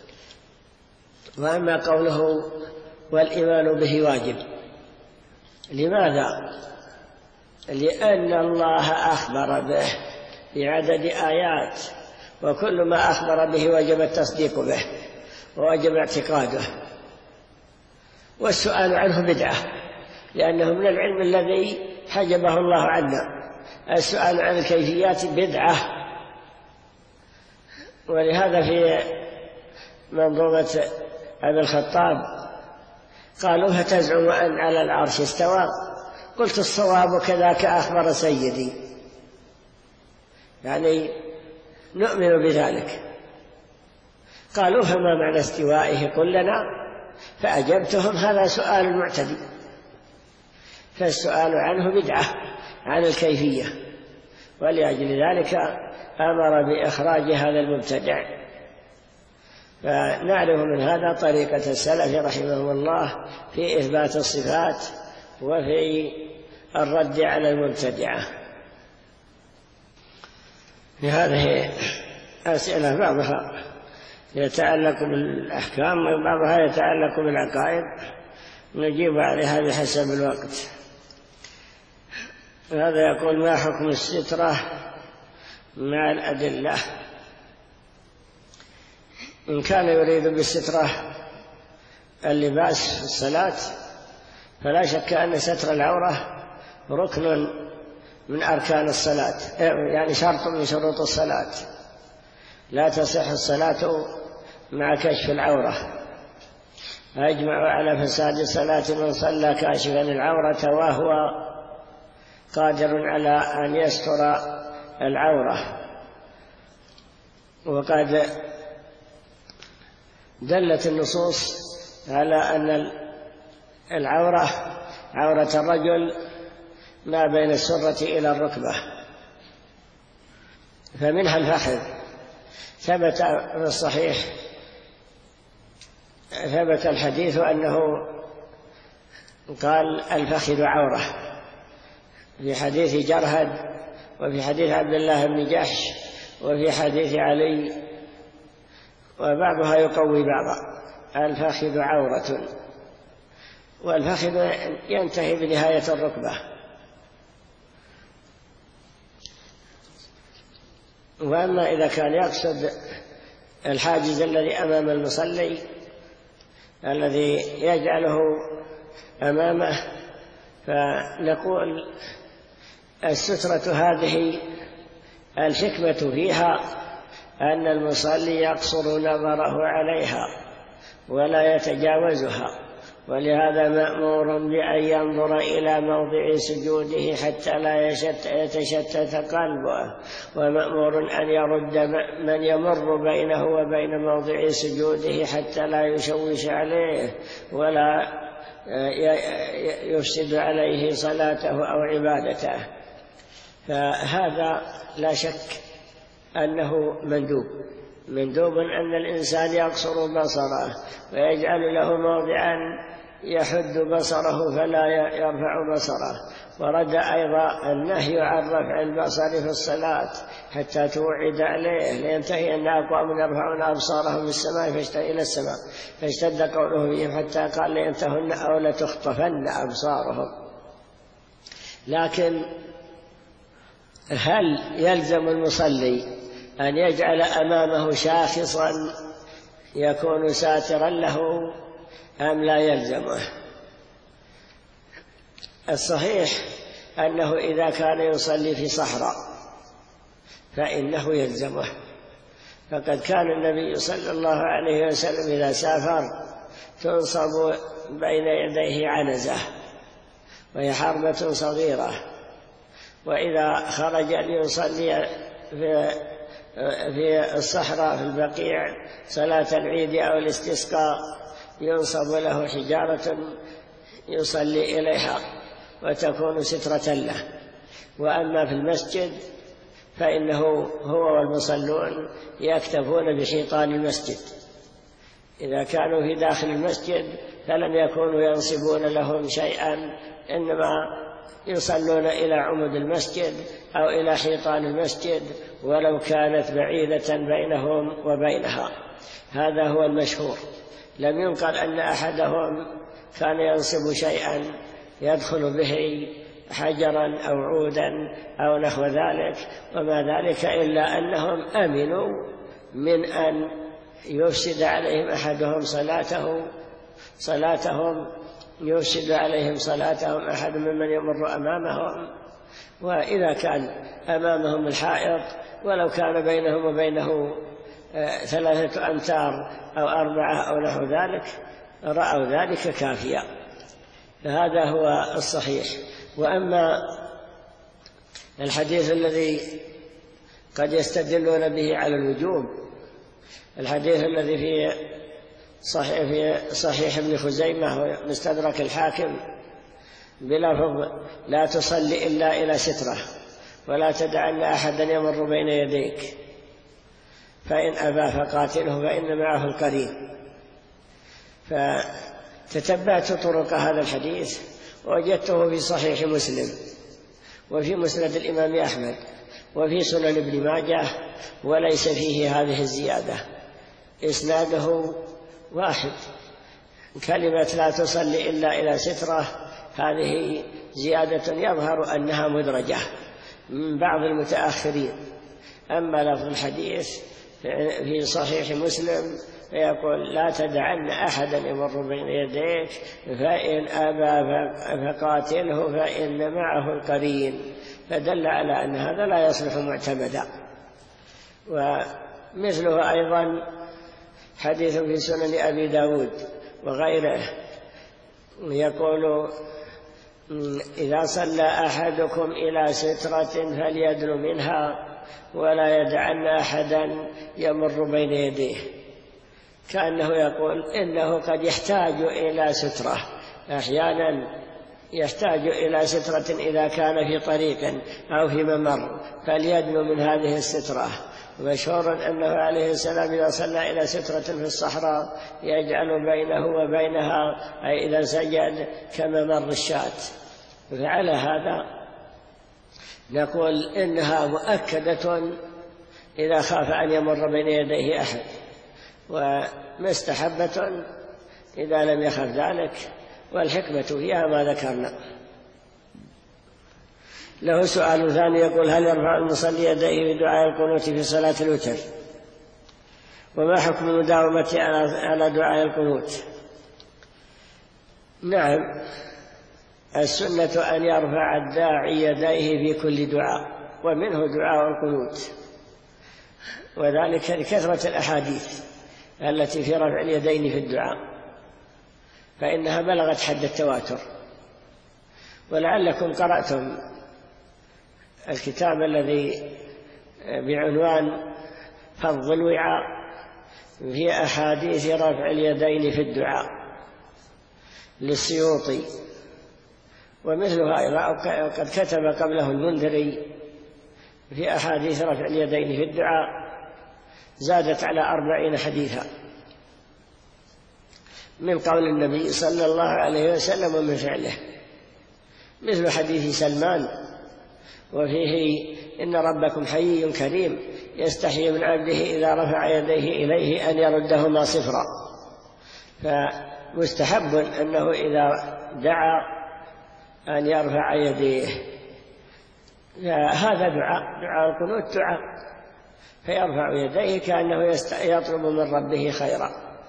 وأما قوله والإيمان به واجب، لماذا؟ لأن الله أخبر به بعدد آيات وكل ما أخبر به وجب التصديق به ووجب اعتقاده. والسؤال عنه بدعة، لأنه من العلم الذي حجبه الله عنا. السؤال عن الكيفيات بدعة. ولهذا في منظومة أبي الخطاب قالوا: فتزعم أن على العرش استوى؟ قلت: الصواب كذاك أخبر سيدي، يعني نؤمن بذلك. قالوا: فما معنى استوائه؟ قل لنا. فأجبتهم: هذا سؤال المعتدي، فالسؤال عنه بدعة، عن الكيفية. ولأجل ذلك أمر بإخراج هذا المبتدع. فنعرف من هذا طريقة السلف رحمهم الله في إثبات الصفات وفي الرد على المبتدعة. هذه أسئلة بعضها يتعلق بالأحكام وبعضها يتعلق بالعقائد، نجيب عليها بحسب الوقت. هذا يقول: ما حكم السترة مع الأدلة؟ إن كان يريد بالسترة اللباس في الصلاة فلا شك أن ستر العورة ركن من أركان الصلاة، يعني شرط من شروط الصلاة. لا تصح الصلاة مع كشف العورة. أجمع على فساد صلاة من صلى كاشفا العورة وهو قادر على أن يستر العورة. وقد دلت النصوص على أن العورة عورة الرجل ما بين السرة إلى الركبة، فمنها الفخذ. ثبت في الصحيح، ثبت الحديث أنه قال: الفخذ عورة، في حديث جرهد، وفي حديث عبد الله بن جحش، وفي حديث علي، وبعضها يقوي بعضا. الفخذ عورة، والفخذ ينتهي بنهاية الركبة. وأما إذا كان يقصد الحاجز الذي أمام المصلي الذي يجعله أمامه، فنقول: السترة هذه الحكمة فيها أن المصلي يقصر نظره عليها ولا يتجاوزها، ولهذا مأمور بأن ينظر إلى موضع سجوده حتى لا يتشتت قلبه، ومأمور أن يرد من يمر بينه وبين موضع سجوده حتى لا يشوش عليه ولا يفسد عليه صلاته أو عبادته. فهذا لا شك أنه مندوب أن الإنسان يقصر بصره ويجعل له موضعا يحد بصره فلا يرفع بصره. ورد أيضا النهي عن رفع البصر في الصلاة حتى توعد عليه، لينتهي أن أقوام يرفعون أبصارهم إلى السماء، فاشتد قوله فيهم حتى قال: لينتهن أو لتخطفن أبصارهم. لكن هل يلزم المصلي أن يجعل أمامه شاخصا يكون ساترا له أم لا يلزمه؟ الصحيح أنه إذا كان يصلي في صحراء فإنه يلزمه. فقد كان النبي صلى الله عليه وسلم إذا سافر تنصب بين يديه عنزة وهي حربة صغيرة، وإذا خرج ليصلي في الصحراء في البقيع صلاة العيد أو الاستسقاء ينصب له حجارة يصلي إليها وتكون سترة له. وأما في المسجد فإنه هو والمصلون يكتفون بحيطان المسجد. إذا كانوا في داخل المسجد فلم يكونوا ينصبون لهم شيئا، إنما يصلون إلى عمود المسجد أو إلى حيطان المسجد ولو كانت بعيدة بينهم وبينها. هذا هو المشهور. لم ينقل أن أحدهم كان ينصب شيئا يدخل به حجرا أو عودا أو نحو ذلك، وما ذلك إلا أنهم أمنوا من أن يفسد عليهم أحدهم صلاتهم يفسد عليهم صلاتهم أحد ممن يمر أمامهم. وإذا كان أمامهم الحائط ولو كان بينهم وبينه 3 أمتار أو 4 أو نحو ذلك رأوا ذلك كافيا. هذا هو الصحيح. وأما الحديث الذي قد يستدلون به على الوجوب، الحديث الذي في صحيح ابن خزيمة ومستدرك الحاكم بلفظ لا تصلي إلا إلى سترة ولا تدعن أحدا يمر بين يديك فإن أبى فقاتله فإن معه القرين. فتتبعت طرق هذا الحديث ووجدته في صحيح مسلم وفي مسند الإمام أحمد وفي سنن ابن ماجه، وليس فيه هذه الزيادة، إسناده واحد. كلمة لا تصلي إلا إلى سترة هذه زيادة يظهر أنها مدرجة من بعض المتأخرين. أما لفظ الحديث في صحيح مسلم فيقول لا تدعن أحدا يمر بين يديك فإن أبى فقاتله فإن معه القرين، فدل على أن هذا لا يصلح معتمدا. ومثله أيضا حديث في سنن أبي داود وغيره يقول إذا صلى أحدكم إلى سترة فليدن منها ولا يدعن أحدا يمر بين يديه، كأنه يقول إنه قد يحتاج إلى سترة، أحيانا يحتاج إلى سترة إذا كان في طريق أو في ممر فليدن من هذه السترة. ومشهور أنه عليه السلام إذا صلى إلى سترة في الصحراء يجعل بينه وبينها أي إذا سجد كممر الشاة. فعلى هذا نقول إنها مؤكدة إذا خاف أن يمر بين يديه أحد، ومستحبة إذا لم يخف ذلك، والحكمة فيها ما ذكرنا. له سؤال ثاني يقول هل يرفع المصلي يديه بدعاء القنوت في صلاة الوتر؟ وما حكم مداومة على دعاء القنوت؟ نعم، السنة أن يرفع الداعي يديه في كل دعاء، ومنه دعاء القنوت، وذلك لكثرة الأحاديث التي في رفع اليدين في الدعاء، فإنها بلغت حد التواتر. ولعلكم قرأتم الكتاب الذي بعنوان فض الوعاء في أحاديث رفع اليدين في الدعاء للسيوطي، ومثلها أيضا قد كتب قبله المنذري في أحاديث رفع اليدين في الدعاء زادت على 40 حديثا من قول النبي صلى الله عليه وسلم ومن فعله، مثل حديث سلمان وفيه إن ربكم حيي كريم يستحيي من عبده إذا رفع يديه إليه أن يردهما صفرا. فمستحب أنه إذا دعا أن يرفع يديه. هذا دعاء القنوت دعاء، فيرفع يديه كأنه يطلب من ربه خيرا.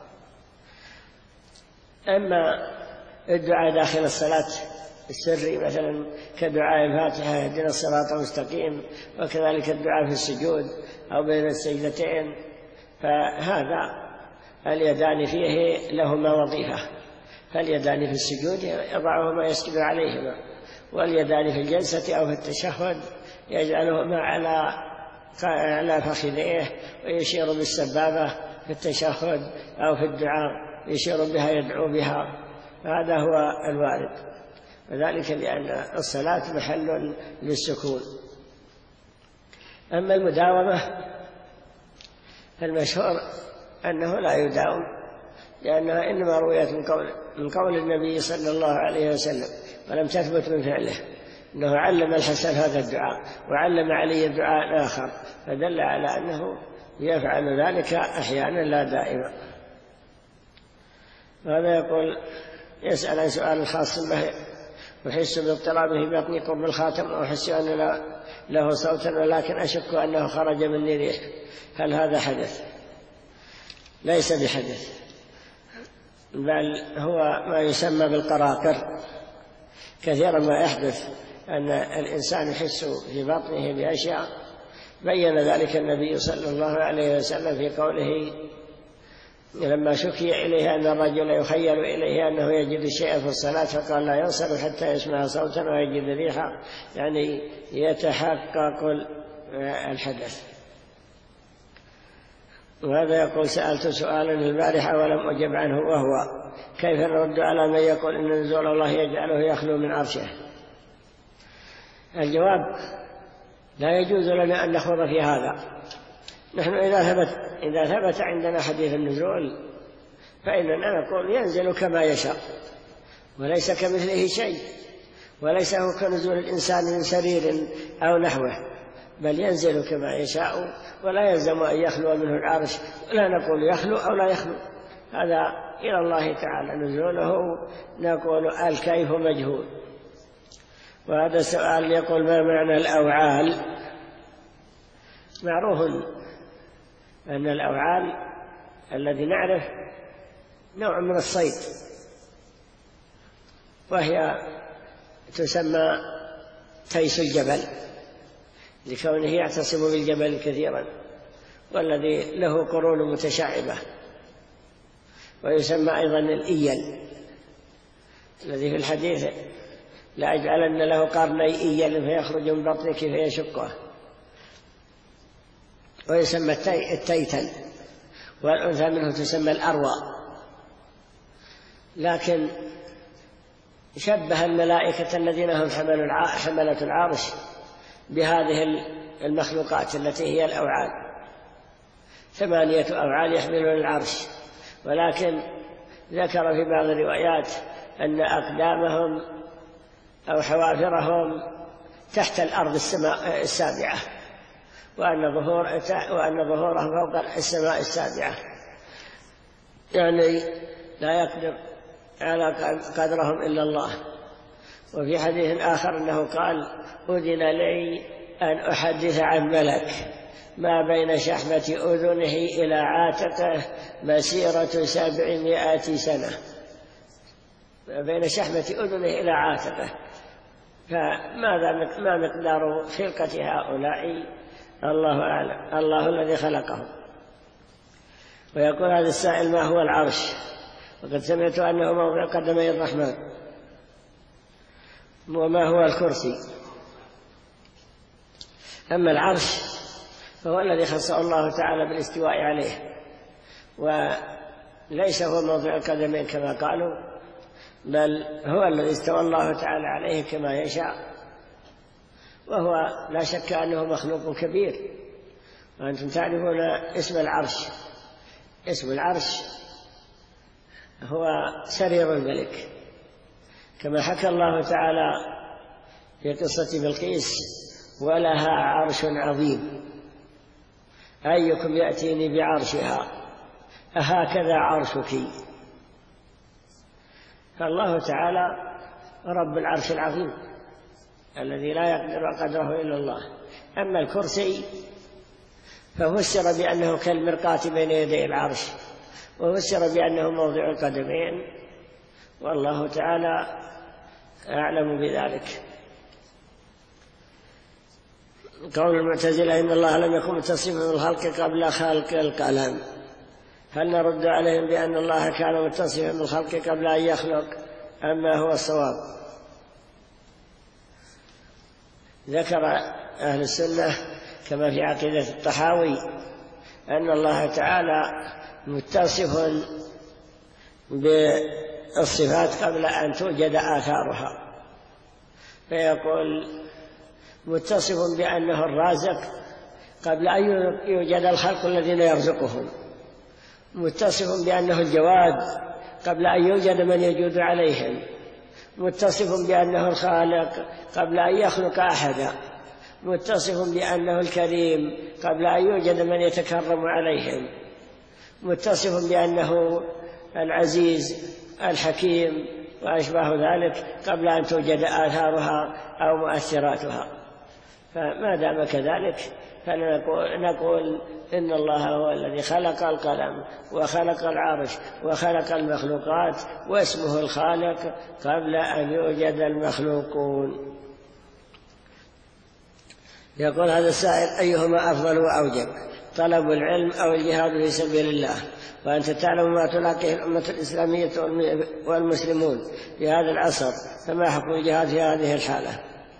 أما الدعاء داخل الصلاة السري مثلا كدعاء الفاتحة اهدنا الصراط المستقيم، وكذلك الدعاء في السجود أو بين السجدتين، فهذا اليدان فيه لهما وظيفة، فاليدان في السجود يضعهما يسجد عليهما، واليدان في الجلسة أو في التشهد يجعلهما على فخذيه ويشير بالسبابة في التشهد أو في الدعاء يشير بها يدعو بها. هذا هو الوارد، وذلك لأن الصلاة محل للسكون. أما المداومة فالمشهور أنه لا يداوم، لأنها إنما رويت من قول النبي صلى الله عليه وسلم ولم تثبت من فعله، أنه علم الحسن هذا الدعاء وعلم علي الدعاء آخر، فدل على أنه يفعل ذلك أحيانا لا دائما. هذا يقول يسأل عن سؤال خاص به أحس باضطرابه في بطني قرب الخاتم وأحس أن له صوتا ولكن أشك أنه خرج مني ريح، هل هذا حدث؟ ليس بحدث، بل هو ما يسمى بالقراقر. كثيرا ما يحدث أن الإنسان يحس في بطنه بأشياء، بين ذلك النبي صلى الله عليه وسلم في قوله لما شكي إليه أن الرجل يخيل إليه أنه يجد شيئا في الصلاة فقال لا ينصرف حتى يسمع صوتا ويجد ريحا، يعني يتحقق الحدث. وهذا يقول سألت سؤالا البارحة ولم أجب عنه، وهو كيف نرد على من يقول إن نزول الله يجعله يخلو من عرشه؟ الجواب لا يجوز لنا أن نخوض في هذا. نحن إذا ثبت عندنا حديث النزول فإننا نقول ينزل كما يشاء وليس كمثله شيء، وليس هو كنزول الإنسان من سرير أو نحوه، بل ينزل كما يشاء ولا يلزم أن يخلو منه العرش، ولا نقول يخلو أو لا يخلو، هذا إلى الله تعالى نزوله، نقول الكيف مجهول. وهذا السؤال يقول ما معنى الأوعال؟ معروف أن الأوعال الذي نعرف نوع من الصيد، وهي تسمى تيس الجبل لكونه يعتصم بالجبل كثيرا، والذي له قرون متشعبة، ويسمى أيضا الإيل الذي في الحديث لا أجعلن له قرني إيل فيخرج من بطنك فيشقه، ويسمى التيتل، والأنثى منه تسمى الأروى. لكن شبه الملائكة الذين هم حملة العرش بهذه المخلوقات التي هي الأوعال، 8 أوعال يحملون العرش، ولكن ذكر في بعض الروايات أن أقدامهم أو حوافرهم تحت الأرض السابعة، وأن ظهورهم فوق السماء السابعة، يعني لا يقدر على قدرهم إلا الله. وفي حديث آخر أنه قال أذن لي أن أحدث عن ملك ما بين شحمة أذنه إلى عاتقه مسيرة 700 سنة، ما بين شحمة أذنه إلى عاتقه، ما مقدار خلقة هؤلاء؟ الله أعلم، الله الذي خلقهم. ويقول هذا السائل ما هو العرش؟ وقد سمعت أنه موضع قدمي الرحمن. وما هو الكرسي؟ أما العرش فهو الذي خصه الله تعالى بالاستواء عليه، وليس هو موضع القدمين كما قالوا، بل هو الذي استوى الله تعالى عليه كما يشاء، وهو لا شك أنه مخلوق كبير. وأنتم تعرفون اسم العرش، اسم العرش هو سرير الملك، كما حكى الله تعالى في قصة بلقيس ولها عرش عظيم أيكم يأتيني بعرشها أهكذا عرشك. فالله تعالى رب العرش العظيم الذي لا يقدر قدره إلا الله. أما الكرسي ففسر بأنه كالمرقاة بين يدي العرش، وفسر بأنه موضع القدمين، والله تعالى أعلم بذلك. قول المعتزلة إن الله لم يكن متصفا بالخلق قبل خلق القلم، هل نرد عليهم بأن الله كان متصفا بالخلق قبل أن يخلق، أما هو الصواب؟ ذكر أهل السنة كما في عقيدة الطحاوي أن الله تعالى متصف بالصفات قبل أن توجد آثارها، فيقول متصف بأنه الرازق قبل أن يوجد الخلق الذين يرزقهم، متصف بأنه الجواد قبل أن يوجد من يجود عليهم، متصف بأنه الخالق قبل أن يخلق أحدا، متصف بأنه الكريم قبل أن يوجد من يتكرم عليهم، متصف بأنه العزيز الحكيم وأشباه ذلك قبل أن توجد آثارها أو مؤثراتها. فما دام كذلك فنقول إن الله هو الذي خلق القلم وخلق العرش وخلق المخلوقات، واسمه الخالق قبل أن يوجد المخلوقون. يقول هذا السائل: أيهما أفضل وأوجب، طلب العلم أو الجهاد في سبيل الله؟ وأنت تعلم ما تلاقيه الأمة الإسلامية والمسلمون في هذا العصر، فما حكم الجهاد في هذه الحالة؟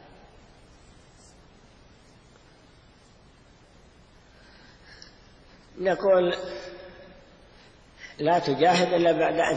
نقول: لا تجاهد إلا بعد أن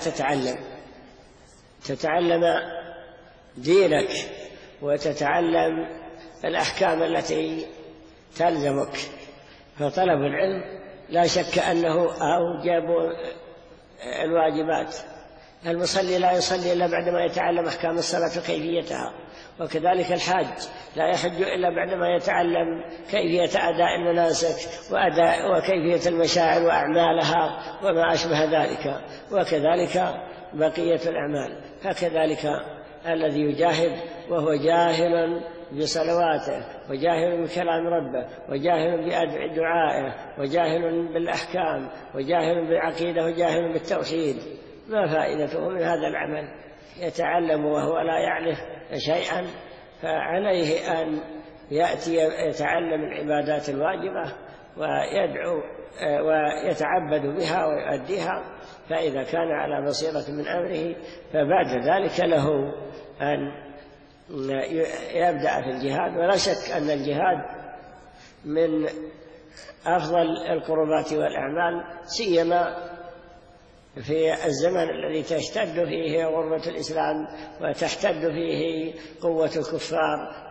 تتعلم دينك وتتعلم الأحكام التي تلزمك. فطلب العلم لا شك أنه أوجب الواجبات. المصلي لا يصلي إلا بعدما يتعلم أحكام الصلاة وكيفيتها، وكذلك الحاج لا يحج إلا بعدما يتعلم كيفية أداء المناسك وكيفية المشاعر وأعمالها وما أشبه ذلك، وكذلك بقية الأعمال. فكذلك الذي يجاهد وهو جاهل بصلواته وجاهل بكلام ربه وجاهل بدعائه وجاهل بالأحكام وجاهل بالعقيدة وجاهل بالتوحيد، ما فائدته من هذا العمل؟ يتعلم وهو لا يعرف شيئا، فعليه أن يأتي يتعلم العبادات الواجبة ويدعو ويتعبد بها ويؤديها. فإذا كان على بصيرة من أمره فبعد ذلك له أن يبدأ في الجهاد. ولا شك أن الجهاد من أفضل القربات والأعمال، سيما في الزمن الذي تشتد فيه غربة الإسلام وتحتد فيه قوة الكفار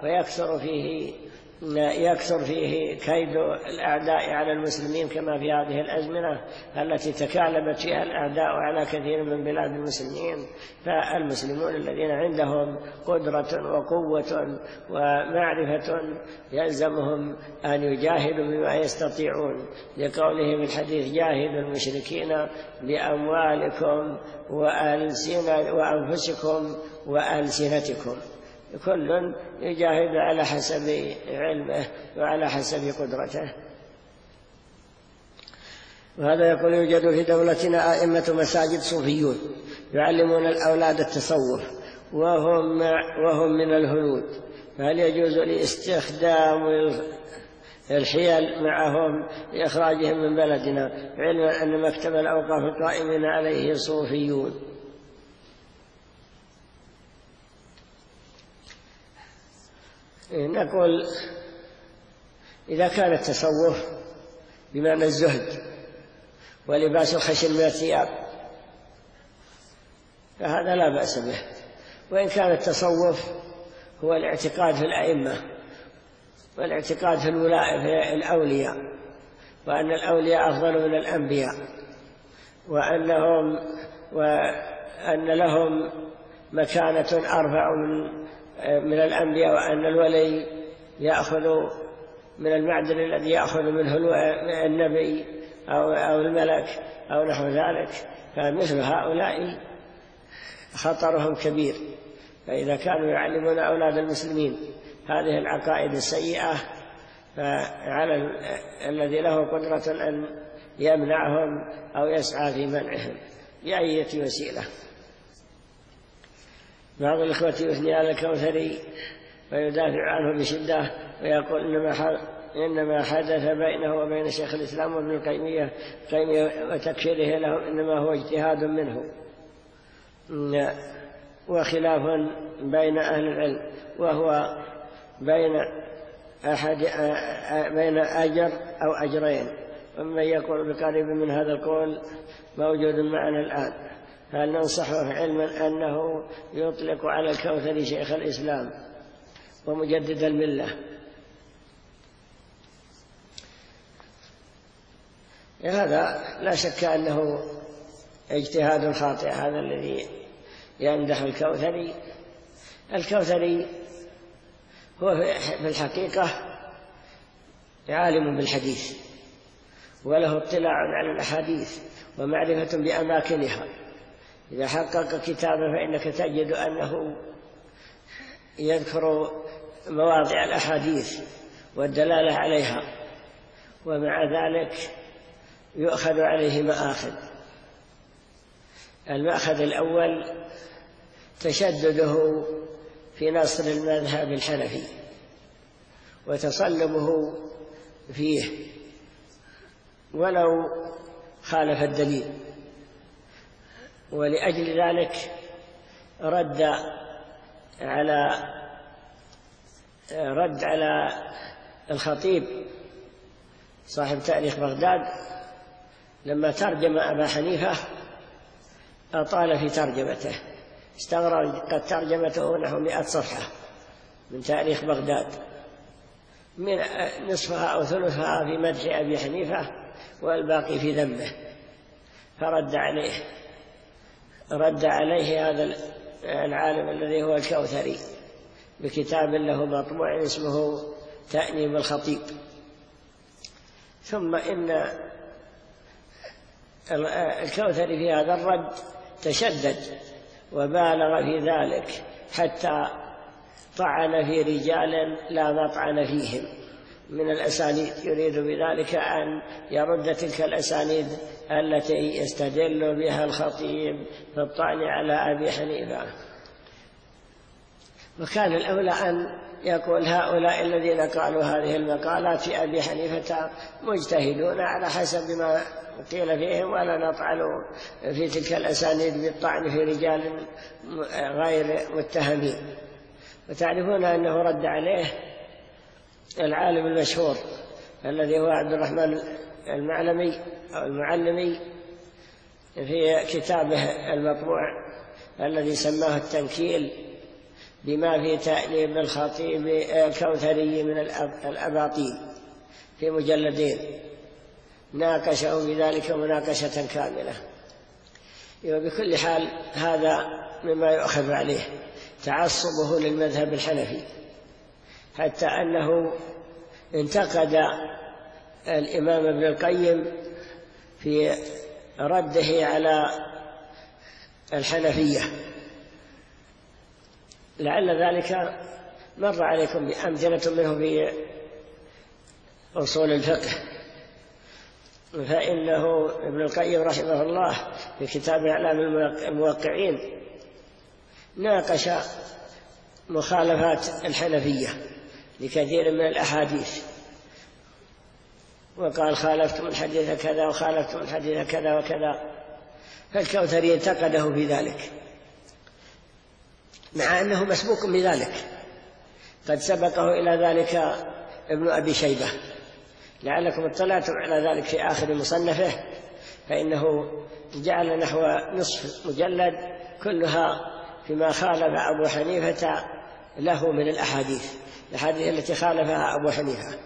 ويكثر فيه كيد الأعداء على المسلمين، كما في هذه الأزمنة التي تكالبت فيها الأعداء على كثير من بلاد المسلمين. فالمسلمون الذين عندهم قدرة وقوة ومعرفة يلزمهم أن يجاهدوا بما يستطيعون، لقوله في الحديث: جاهدوا المشركين بأموالكم وأنفسكم وألسنتكم. كل يجاهد على حسب علمه وعلى حسب قدرته. وهذا يقول: يوجد في دولتنا أئمة مساجد صوفيون يعلمون الأولاد التصوف وهم من الهنود، فهل يجوز لاستخدام الحيل معهم لإخراجهم من بلدنا، علما أن مكتب الأوقاف القائمين عليه صوفيون؟ نقول: إذا كان التصوف بمعنى الزهد ولباس الخشن من الثياب فهذا لا بأس به. وإن كان التصوف هو الاعتقاد في الأئمة والاعتقاد في الأولياء، وأن الأولياء أفضل من الأنبياء، وأن لهم مكانة أرفع من الأنبياء، وأن الولي يأخذ من المعدن الذي يأخذ منه النبي أو الملك أو نحو ذلك، فمثل هؤلاء خطرهم كبير. فإذا كانوا يعلمون أولاد المسلمين هذه العقائد السيئة، فعلى الذي له قدرة أن يمنعهم أو يسعى في منعهم بأية وسيلة. بعض الإخوة يثني على الكوثري ويدافع عنه بشدة ويقول: إنما حدث بينه وبين شيخ الإسلام وابن القيمية وتكفيره لهم إنما هو اجتهاد منه وخلاف بين أهل العلم، وهو بين أجر أو أجرين. ومن يقول بقريب من هذا القول موجود معنا الآن. هل ننصحه علما أنه يطلق على الكوثري شيخ الإسلام ومجدد الملة؟ هذا لا شك أنه اجتهاد خاطئ، هذا الذي يمدح الكوثري. الكوثري هو في الحقيقة عالم بالحديث وله اطلاع على الأحاديث ومعرفة بأماكنها، إذا حقق كتابه فإنك تجد أنه يذكر مواضع الأحاديث والدلالة عليها، ومع ذلك يؤخذ عليه مآخذ. المأخذ الأول تشدده في نصر المذهب الحنفي وتصلبه فيه ولو خالف الدليل، ولأجل ذلك رد على الخطيب صاحب تاريخ بغداد لما ترجم أبا حنيفة، أطال في ترجمته، استغرق ترجمته نحو 100 صفحة من تاريخ بغداد، من نصفها أو ثلثها في مدح أبي حنيفة والباقي في ذمه، فرد عليه هذا العالم الذي هو الكوثري بكتاب له مطبوع اسمه تأنيب الخطيب. ثم إن الكوثري في هذا الرد تشدد وبالغ في ذلك حتى طعن في رجال لا مطعن فيهم من الأسانيد، يريد بذلك أن يرد تلك الأسانيد التي يستدل بها الخطيب في الطعن على أبي حنيفة. وكان الأولى أن يقول هؤلاء الذين قالوا هذه المقالات في أبي حنيفة مجتهدون على حسب ما قيل فيهم، ولا نطعن في تلك الأسانيد بالطعن في رجال غير متهمين. وتعرفون أنه رد عليه العالم المشهور الذي هو عبد الرحمن المعلمي في كتابه المطبوع الذي سماه التنكيل بما في تأنيب الخطيب الكوثري من الأباطيل في مجلدين، ناقشه بذلك مناقشة كاملة. وبكل حال هذا مما يؤخذ عليه تعصبه للمذهب الحنفي، حتى أنه انتقد الإمام ابن القيم في رده على الحنفية. لعل ذلك مر عليكم بأمثلة منه في أصول الفقه، فإنه ابن القيم رحمه الله في كتاب إعلام الموقعين ناقش مخالفات الحنفية لكثير من الأحاديث، وقال خالفتم الحديث كذا وخالفتم الحديث كذا وكذا، فالكوثري انتقده في ذلك مع أنه مسبوق بذلك، قد سبقه إلى ذلك ابن أبي شيبة، لعلكم اطلعتم على ذلك في آخر مصنفه، فإنه جعل نحو نصف مجلد كلها فيما خالف أبو حنيفة له من الأحاديث التي خالفها أبو حنيفة.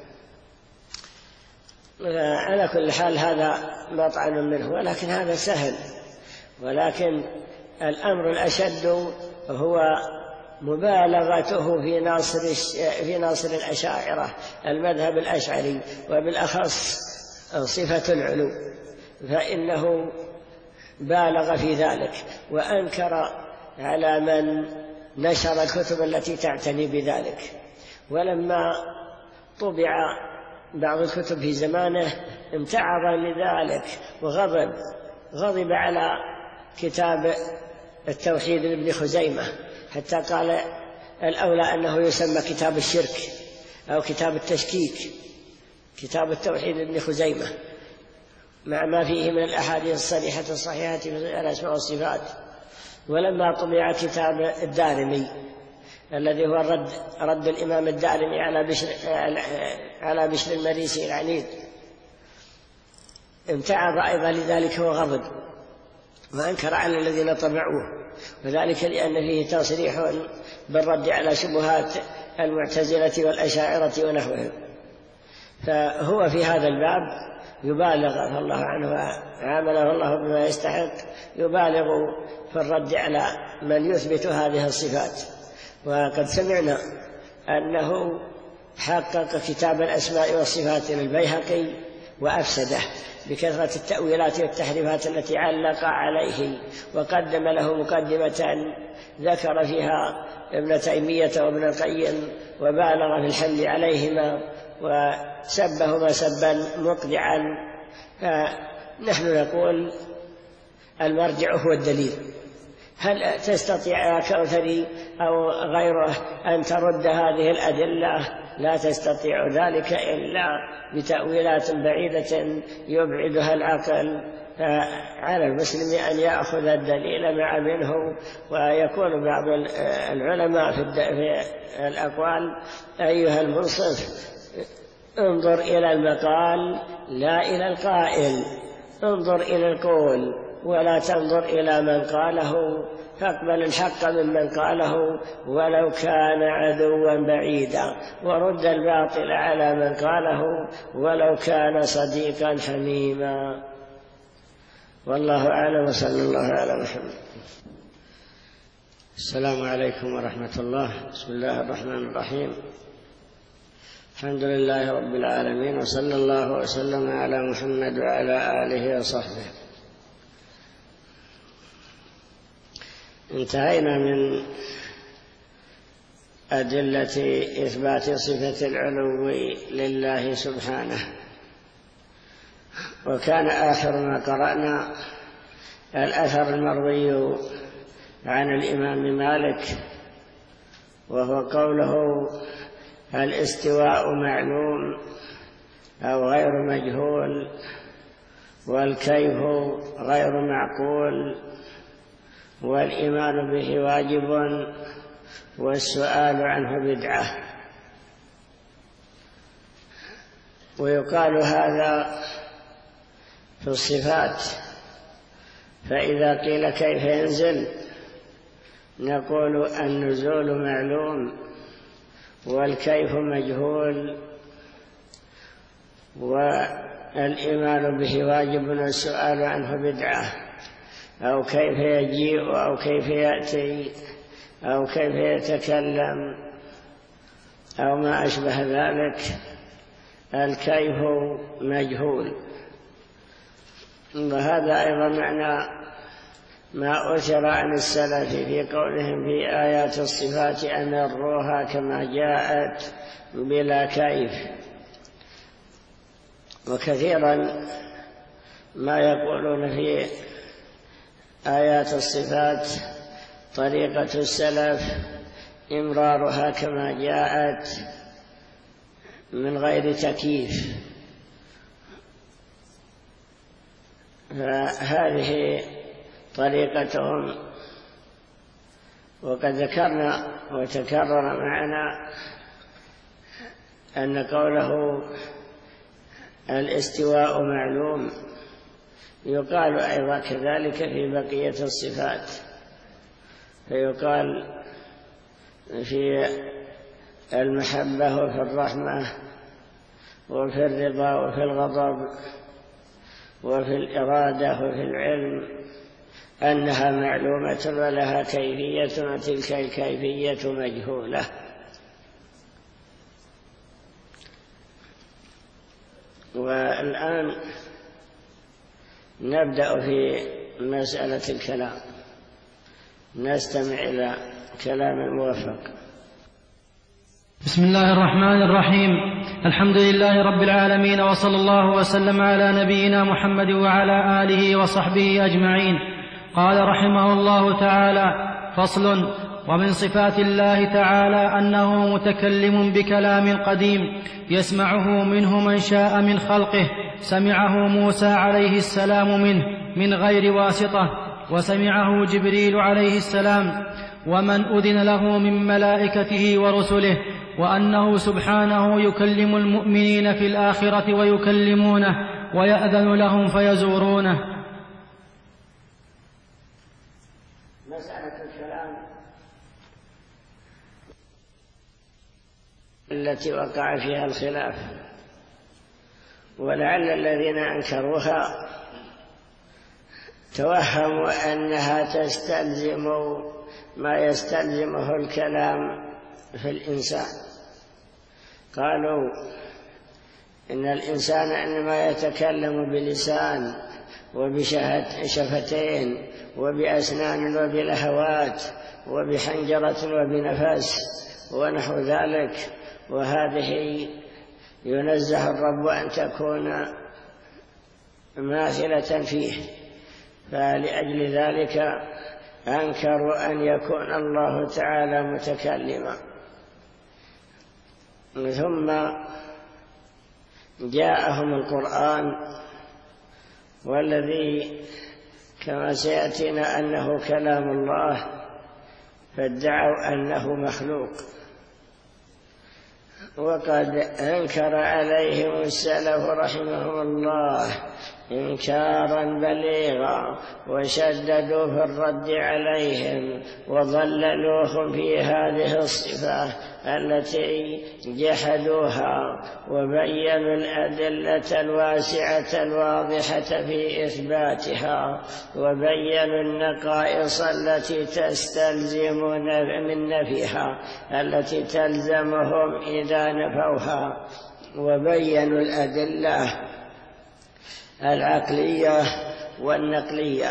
على كل حال هذا مطعن منه، ولكن هذا سهل. ولكن الأمر الأشد هو مبالغته في ناصر الأشاعرة، المذهب الأشعري، وبالأخص صفة العلو، فإنه بالغ في ذلك وأنكر على من نشر الكتب التي تعتني بذلك. ولما طبع بعض الكتب في زمانه امتعض لذلك وغضب على كتاب التوحيد لابن خزيمة، حتى قال الأولى أنه يسمى كتاب الشرك أو كتاب التشكيك، كتاب التوحيد لابن خزيمة، مع ما فيه من الأحاديث الصريحة الصحيحة في الأسماء والصفات. ولما طبع كتاب الدارمي الذي هو رد الإمام الدارمي على بشر المريسي العنيد، امتعض أيضا لذلك وغضب وأنكر على الذين طبعوه، وذلك لأن فيه تصريح بالرد على شبهات المعتزلة والأشاعرة ونحوهم. فهو في هذا الباب يبالغ الله عنه وعامله الله بما يستحق، يبالغ في الرد على من يثبت هذه الصفات. وقد سمعنا أنه حقق كتاب الأسماء والصفات للبيهقي وأفسده بكثرة التأويلات والتحريفات التي علق عليه، وقدم له مقدمة ذكر فيها ابن تيمية وابن القيم وبالغ في الحمد عليهما وسبهما سبا مقدعا. فنحن نقول المرجع هو الدليل. هل تستطيع يا كوثري أو غيره أن ترد هذه الأدلة؟ لا تستطيع ذلك إلا بتأويلات بعيدة يبعدها العقل. فعلى المسلم أن يأخذ الدليل مع منه. ويكون بعض العلماء في الأقوال أيها المنصف انظر إلى المقال لا إلى القائل، انظر إلى القول ولا تنظر إلى من قاله، فاقبل الحق ممن قاله ولو كان عدوا بعيدا، ورد الباطل على من قاله ولو كان صديقا حميما. والله أعلم، وصلى الله على محمد. السلام عليكم ورحمة الله. بسم الله الرحمن الرحيم. الحمد لله رب العالمين، وصلى الله وسلم على محمد وعلى آله وصحبه. انتهينا من أدلة إثبات صفة العلو لله سبحانه، وكان آخر ما قرأنا الأثر المروي عن الإمام مالك، وهو قوله الاستواء معلوم أو غير مجهول، والكيف غير معقول، والإيمان به واجب، والسؤال عنه بدعة. ويقال هذا في الصفات. فإذا قيل كيف ينزل نقول النزول معلوم والكيف مجهول والإيمان به واجب والسؤال عنه بدعة، أو كيف يجيء أو كيف يأتي أو كيف يتكلم أو ما أشبه ذلك. الكيف مجهول. وهذا أيضا معنى ما أثر عن السلف في قولهم في آيات الصفات أمروها كما جاءت بلا كيف. وكثيرا ما يقولون في آيات الصفات طريقة السلف إمرارها كما جاءت من غير تكييف. فهذه طريقتهم. وقد ذكرنا وتكرر معنا أن قوله الاستواء معلوم يقال أيضا كذلك في بقية الصفات. فيقال في المحبة وفي الرحمة وفي الرضا وفي الغضب وفي الإرادة وفي العلم أنها معلومة ولها كيفية، وتلك الكيفية مجهولة. والآن نبدأ في مسألة الكلام. نستمع إلى كلام الموفق. بسم الله الرحمن الرحيم. الحمد لله رب العالمين، وصلى الله وسلم على نبينا محمد وعلى آله وصحبه أجمعين. قال رحمه الله تعالى: فصل. ومن صفات الله تعالى أنه متكلم بكلام قديم يسمعه منه من شاء من خلقه، سمعه موسى عليه السلام منه من غير واسطة، وسمعه جبريل عليه السلام ومن أذن له من ملائكته ورسله، وأنه سبحانه يكلم المؤمنين في الآخرة ويكلمونه ويأذن لهم فيزورونه. مسألة الكلام التي وقع فيها الخلاف، ولعل الذين أنكروها توهموا أنها تستلزم ما يستلزمه الكلام في الإنسان. قالوا إن الإنسان إنما يتكلم بلسان وبشفتين وبأسنان وبلهوات وبحنجرة وبنفس ونحو ذلك، وهذه ينزه الرب أن تكون ماثلة فيه، فلأجل ذلك أنكروا أن يكون الله تعالى متكلما. ثم جاءهم القرآن والذي كما سيأتينا أنه كلام الله، فادعوا أنه مخلوق، وقد أنكر عليهم السلف رحمهم الله إنكارا بليغا، وشددوا في الرد عليهم وضللوهم في هذه الصفة التي جحدوها، وبينوا الأدلة الواسعة الواضحة في إثباتها، وبينوا النقائص التي تستلزمون من نفيها التي تلزمهم إذا نفوها، وبينوا الأدلة العقلية والنقلية.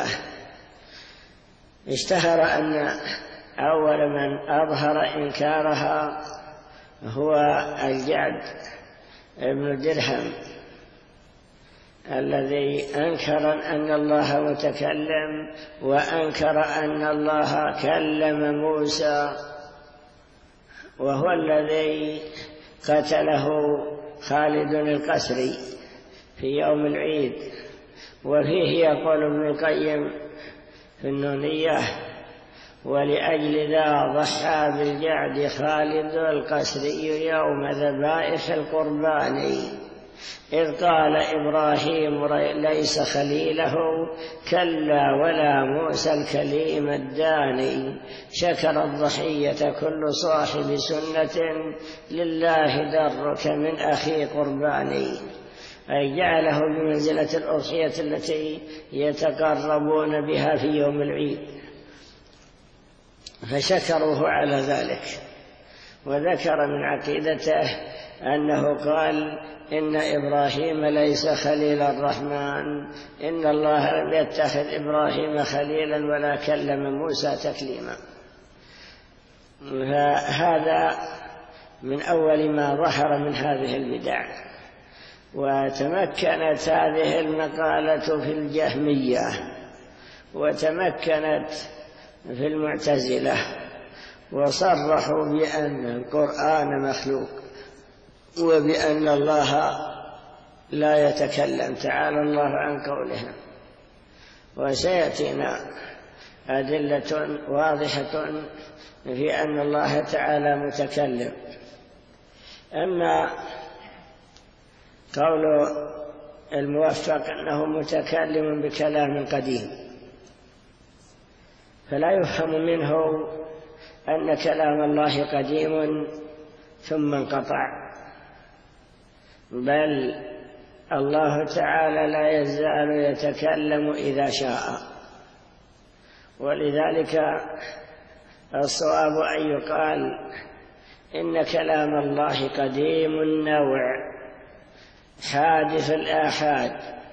اشتهر أن أول من أظهر إنكارها هو الجعد ابن درهم، الذي أنكر أن الله متكلم، وأنكر أن الله كلم موسى، وهو الذي قتله خالد القسري في يوم العيد. وفيه يقول ابن القيم في النونية: ولأجل ذا ضحى بالجعد خالد القسري يوم ذبائح القربان، إذ قال إبراهيم ليس خليله كلا ولا موسى الكليم الداني، شكر الضحية كل صاحب سنة لله درك من أخي قرباني، أي جعله بمنزلة الأضحية التي يتقربون بها في يوم العيد، فشكروه على ذلك. وذكر من عقيدته أنه قال: إن إبراهيم ليس خليل الرحمن، إن الله لم يتخذ إبراهيم خليلا ولا كلم موسى تكليما. فهذا من أول ما ظهر من هذه البدع. وتمكنت هذه المقالة في الجهمية، وتمكنت في المعتزلة، وصرحوا بأن القرآن مخلوق، وبأن الله لا يتكلم، تعالى الله عن قولهم. وسيأتينا أدلة واضحة في أن الله تعالى متكلم. أما قول الموفق أنه متكلم بكلام قديم، فلا يفهم منه أن كلام الله قديم ثم انقطع، بل الله تعالى لا يزال يتكلم إذا شاء. ولذلك الصواب أن يقال إن كلام الله قديم النوع حادث الآحاد،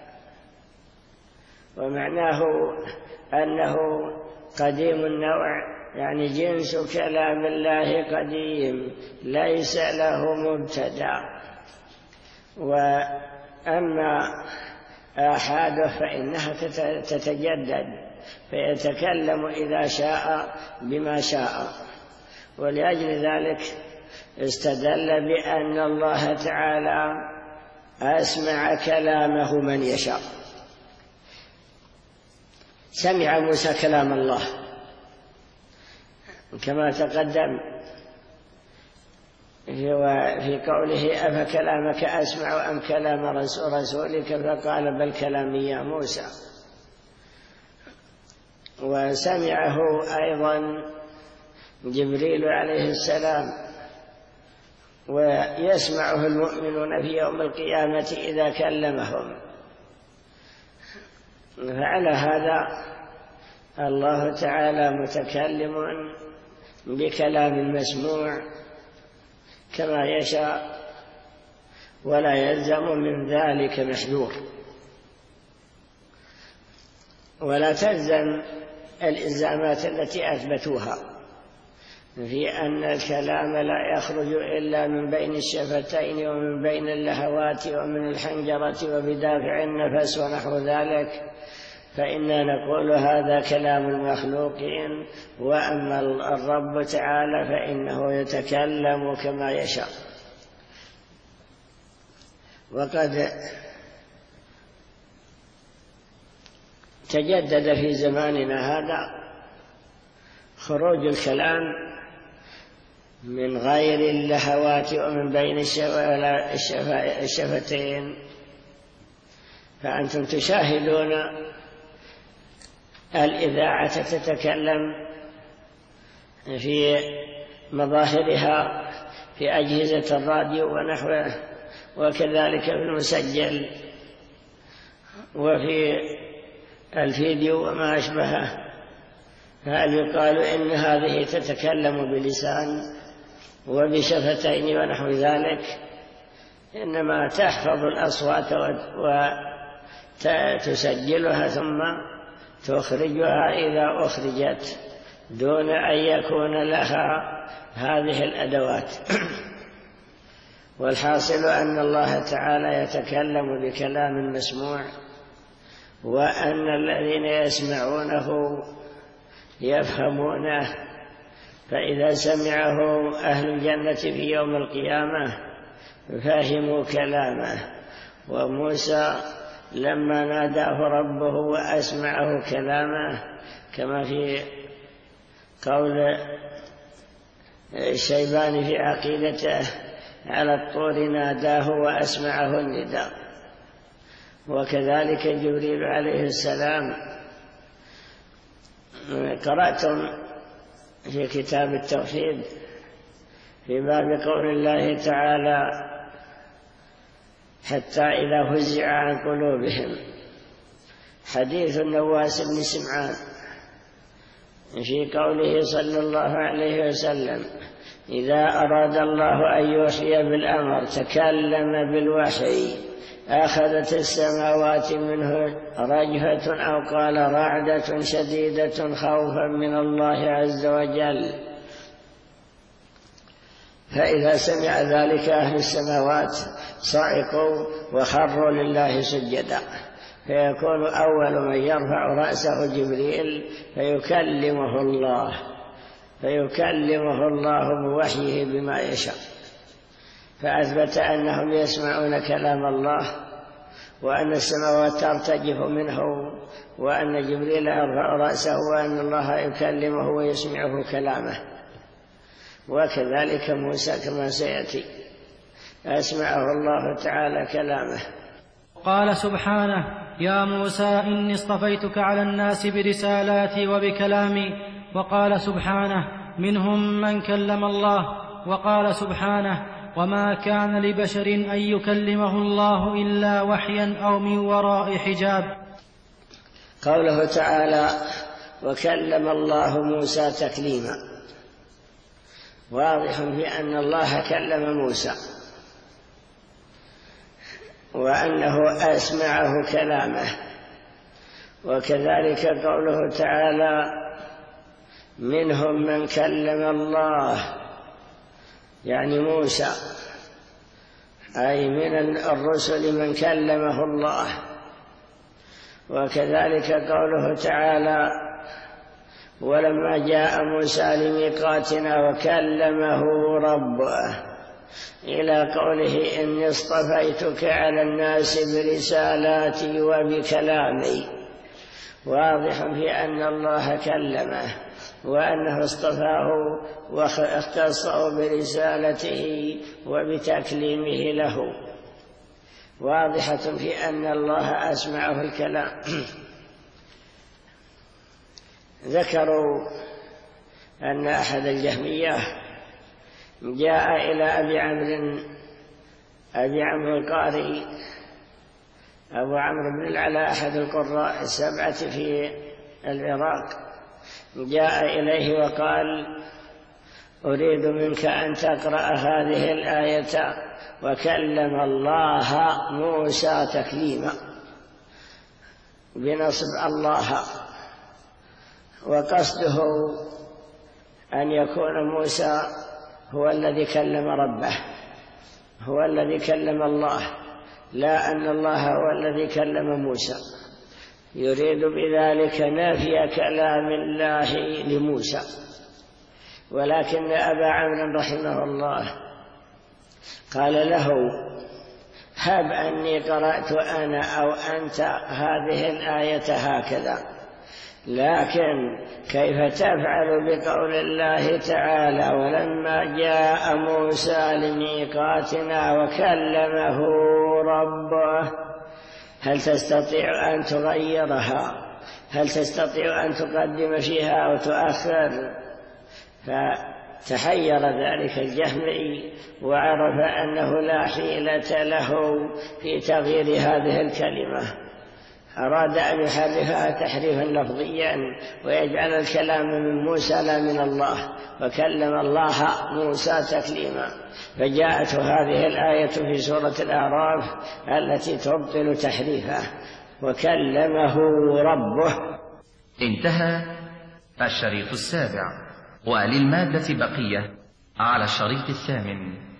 ومعناه أنه قديم النوع يعني جنس كلام الله قديم ليس له مبتدأ. وأما آحاده فإنها تتجدد، فيتكلم إذا شاء بما شاء. ولأجل ذلك استدل بأن الله تعالى أسمع كلامه من يشاء. سمع موسى كلام الله كما تقدم في قوله: أفكلامك أسمع أم كلام رسولك؟ فقال: بل كلامي يا موسى. وسمعه أيضا جبريل عليه السلام، ويسمعه المؤمنون في يوم القيامة إذا كلمهم. فعلى هذا الله تعالى متكلم بكلام مسموع كما يشاء، ولا يلزم من ذلك محذور، ولا تلزم الإلزامات التي أثبتوها في أن الكلام لا يخرج إلا من بين الشفتين ومن بين اللهوات ومن الحنجرة وبدافع النفس ونحو ذلك، فإننا نقول هذا كلام المخلوقين، وأما الرب تعالى فإنه يتكلم كما يشاء. وقد تجدد في زماننا هذا خروج الكلام من غير اللهوات ومن بين الشفتين، فأنتم تشاهدون الإذاعة تتكلم في مظاهرها في أجهزة الراديو ونحوه، وكذلك في المسجل وفي الفيديو وما أشبهه، فهل يقال إن هذه تتكلم بلسان وبشفتين ونحو ذلك؟ إنما تحفظ الأصوات وتسجلها ثم تخرجها إذا أخرجت دون أن يكون لها هذه الأدوات. والحاصل أن الله تعالى يتكلم بكلام مسموع، وأن الذين يسمعونه يفهمونه، فإذا سمعه أهل الجنة في يوم القيامة فهموا كلامه. وموسى لما ناداه ربه وأسمعه كلامه، كما في قول الشيباني في عقيدته: على الطور ناداه وأسمعه النداء. وكذلك جبريل عليه السلام. قرأتم في كتاب التوحيد في باب قول الله تعالى: حتى إذا فزع عن قلوبهم، حديث النواس بن سمعان في قوله صلى الله عليه وسلم: إذا أراد الله أن يوحي بالأمر تكلم بالوحي، أخذت السماوات منه رجفة أو قال رعدة شديدة خوفا من الله عز وجل. فإذا سمع ذلك أهل السماوات صعقوا وخروا لله سجدا، فيكون أول من يرفع رأسه جبريل فيكلمه الله بوحيه بما يشاء. فأثبت أنهم يسمعون كلام الله، وأن السماوات ترتجف منه، وأن جبريل يرفع رأسه، وأن الله يكلمه ويسمعه كلامه. وكذلك موسى كما سيأتي أسمعه الله تعالى كلامه. قال سبحانه: يا موسى إني اصطفيتك على الناس برسالاتي وبكلامي. وقال سبحانه: منهم من كلم الله. وقال سبحانه: وما كان لبشر أن يكلمه الله إلا وحيا أو من وراء حجاب. قوله تعالى: وكلم الله موسى تكليما، واضح في أن الله كلم موسى وأنه أسمعه كلامه. وكذلك قوله تعالى: منهم من كلم الله، يعني موسى، أي من الرسل من كلمه الله. وكذلك قوله تعالى: ولما جاء موسى لميقاتنا وكلمه ربه، إلى قوله: إني اصطفيتك على الناس برسالاتي وبكلامي. واضح في أن الله كلمه، وأنه اصطفاه واختصه برسالته وبتكليمه له. واضحة في أن الله أسمعه الكلام. ذكروا أن أحد الجهمية جاء إلى أبي عمرو القاري، أبو عمرو بن العلاء أحد القراء السبعة في العراق، جاء إليه وقال: أريد منك أن تقرأ هذه الآية وكلم الله موسى تكليما بنصب الله، وقصده أن يكون موسى هو الذي كلم ربه، هو الذي كلم الله، لا أن الله هو الذي كلم موسى. يريد بذلك نفي كلام الله لموسى. ولكن أبا عمرو رحمه الله قال له: هب أني قرأت أنا أو أنت هذه الآية هكذا، لكن كيف تفعل بقول الله تعالى: ولما جاء موسى لميقاتنا وكلمه ربه؟ هل تستطيع أن تغيرها؟ هل تستطيع أن تقدم فيها أو تؤخر؟ فتحير ذلك الجهمي وعرف أنه لا حيلة له في تغيير هذه الكلمة. أراد أن يحرفها تحريفا لفظيا ويجعل الكلام من موسى لا من الله، وكلم الله موسى تكليما. فجاءت هذه الآية في سورة الأعراف التي تبطل تحريفه: وكلمه ربه. انتهى الشريط 7، وللمادة بقية على الشريط 8.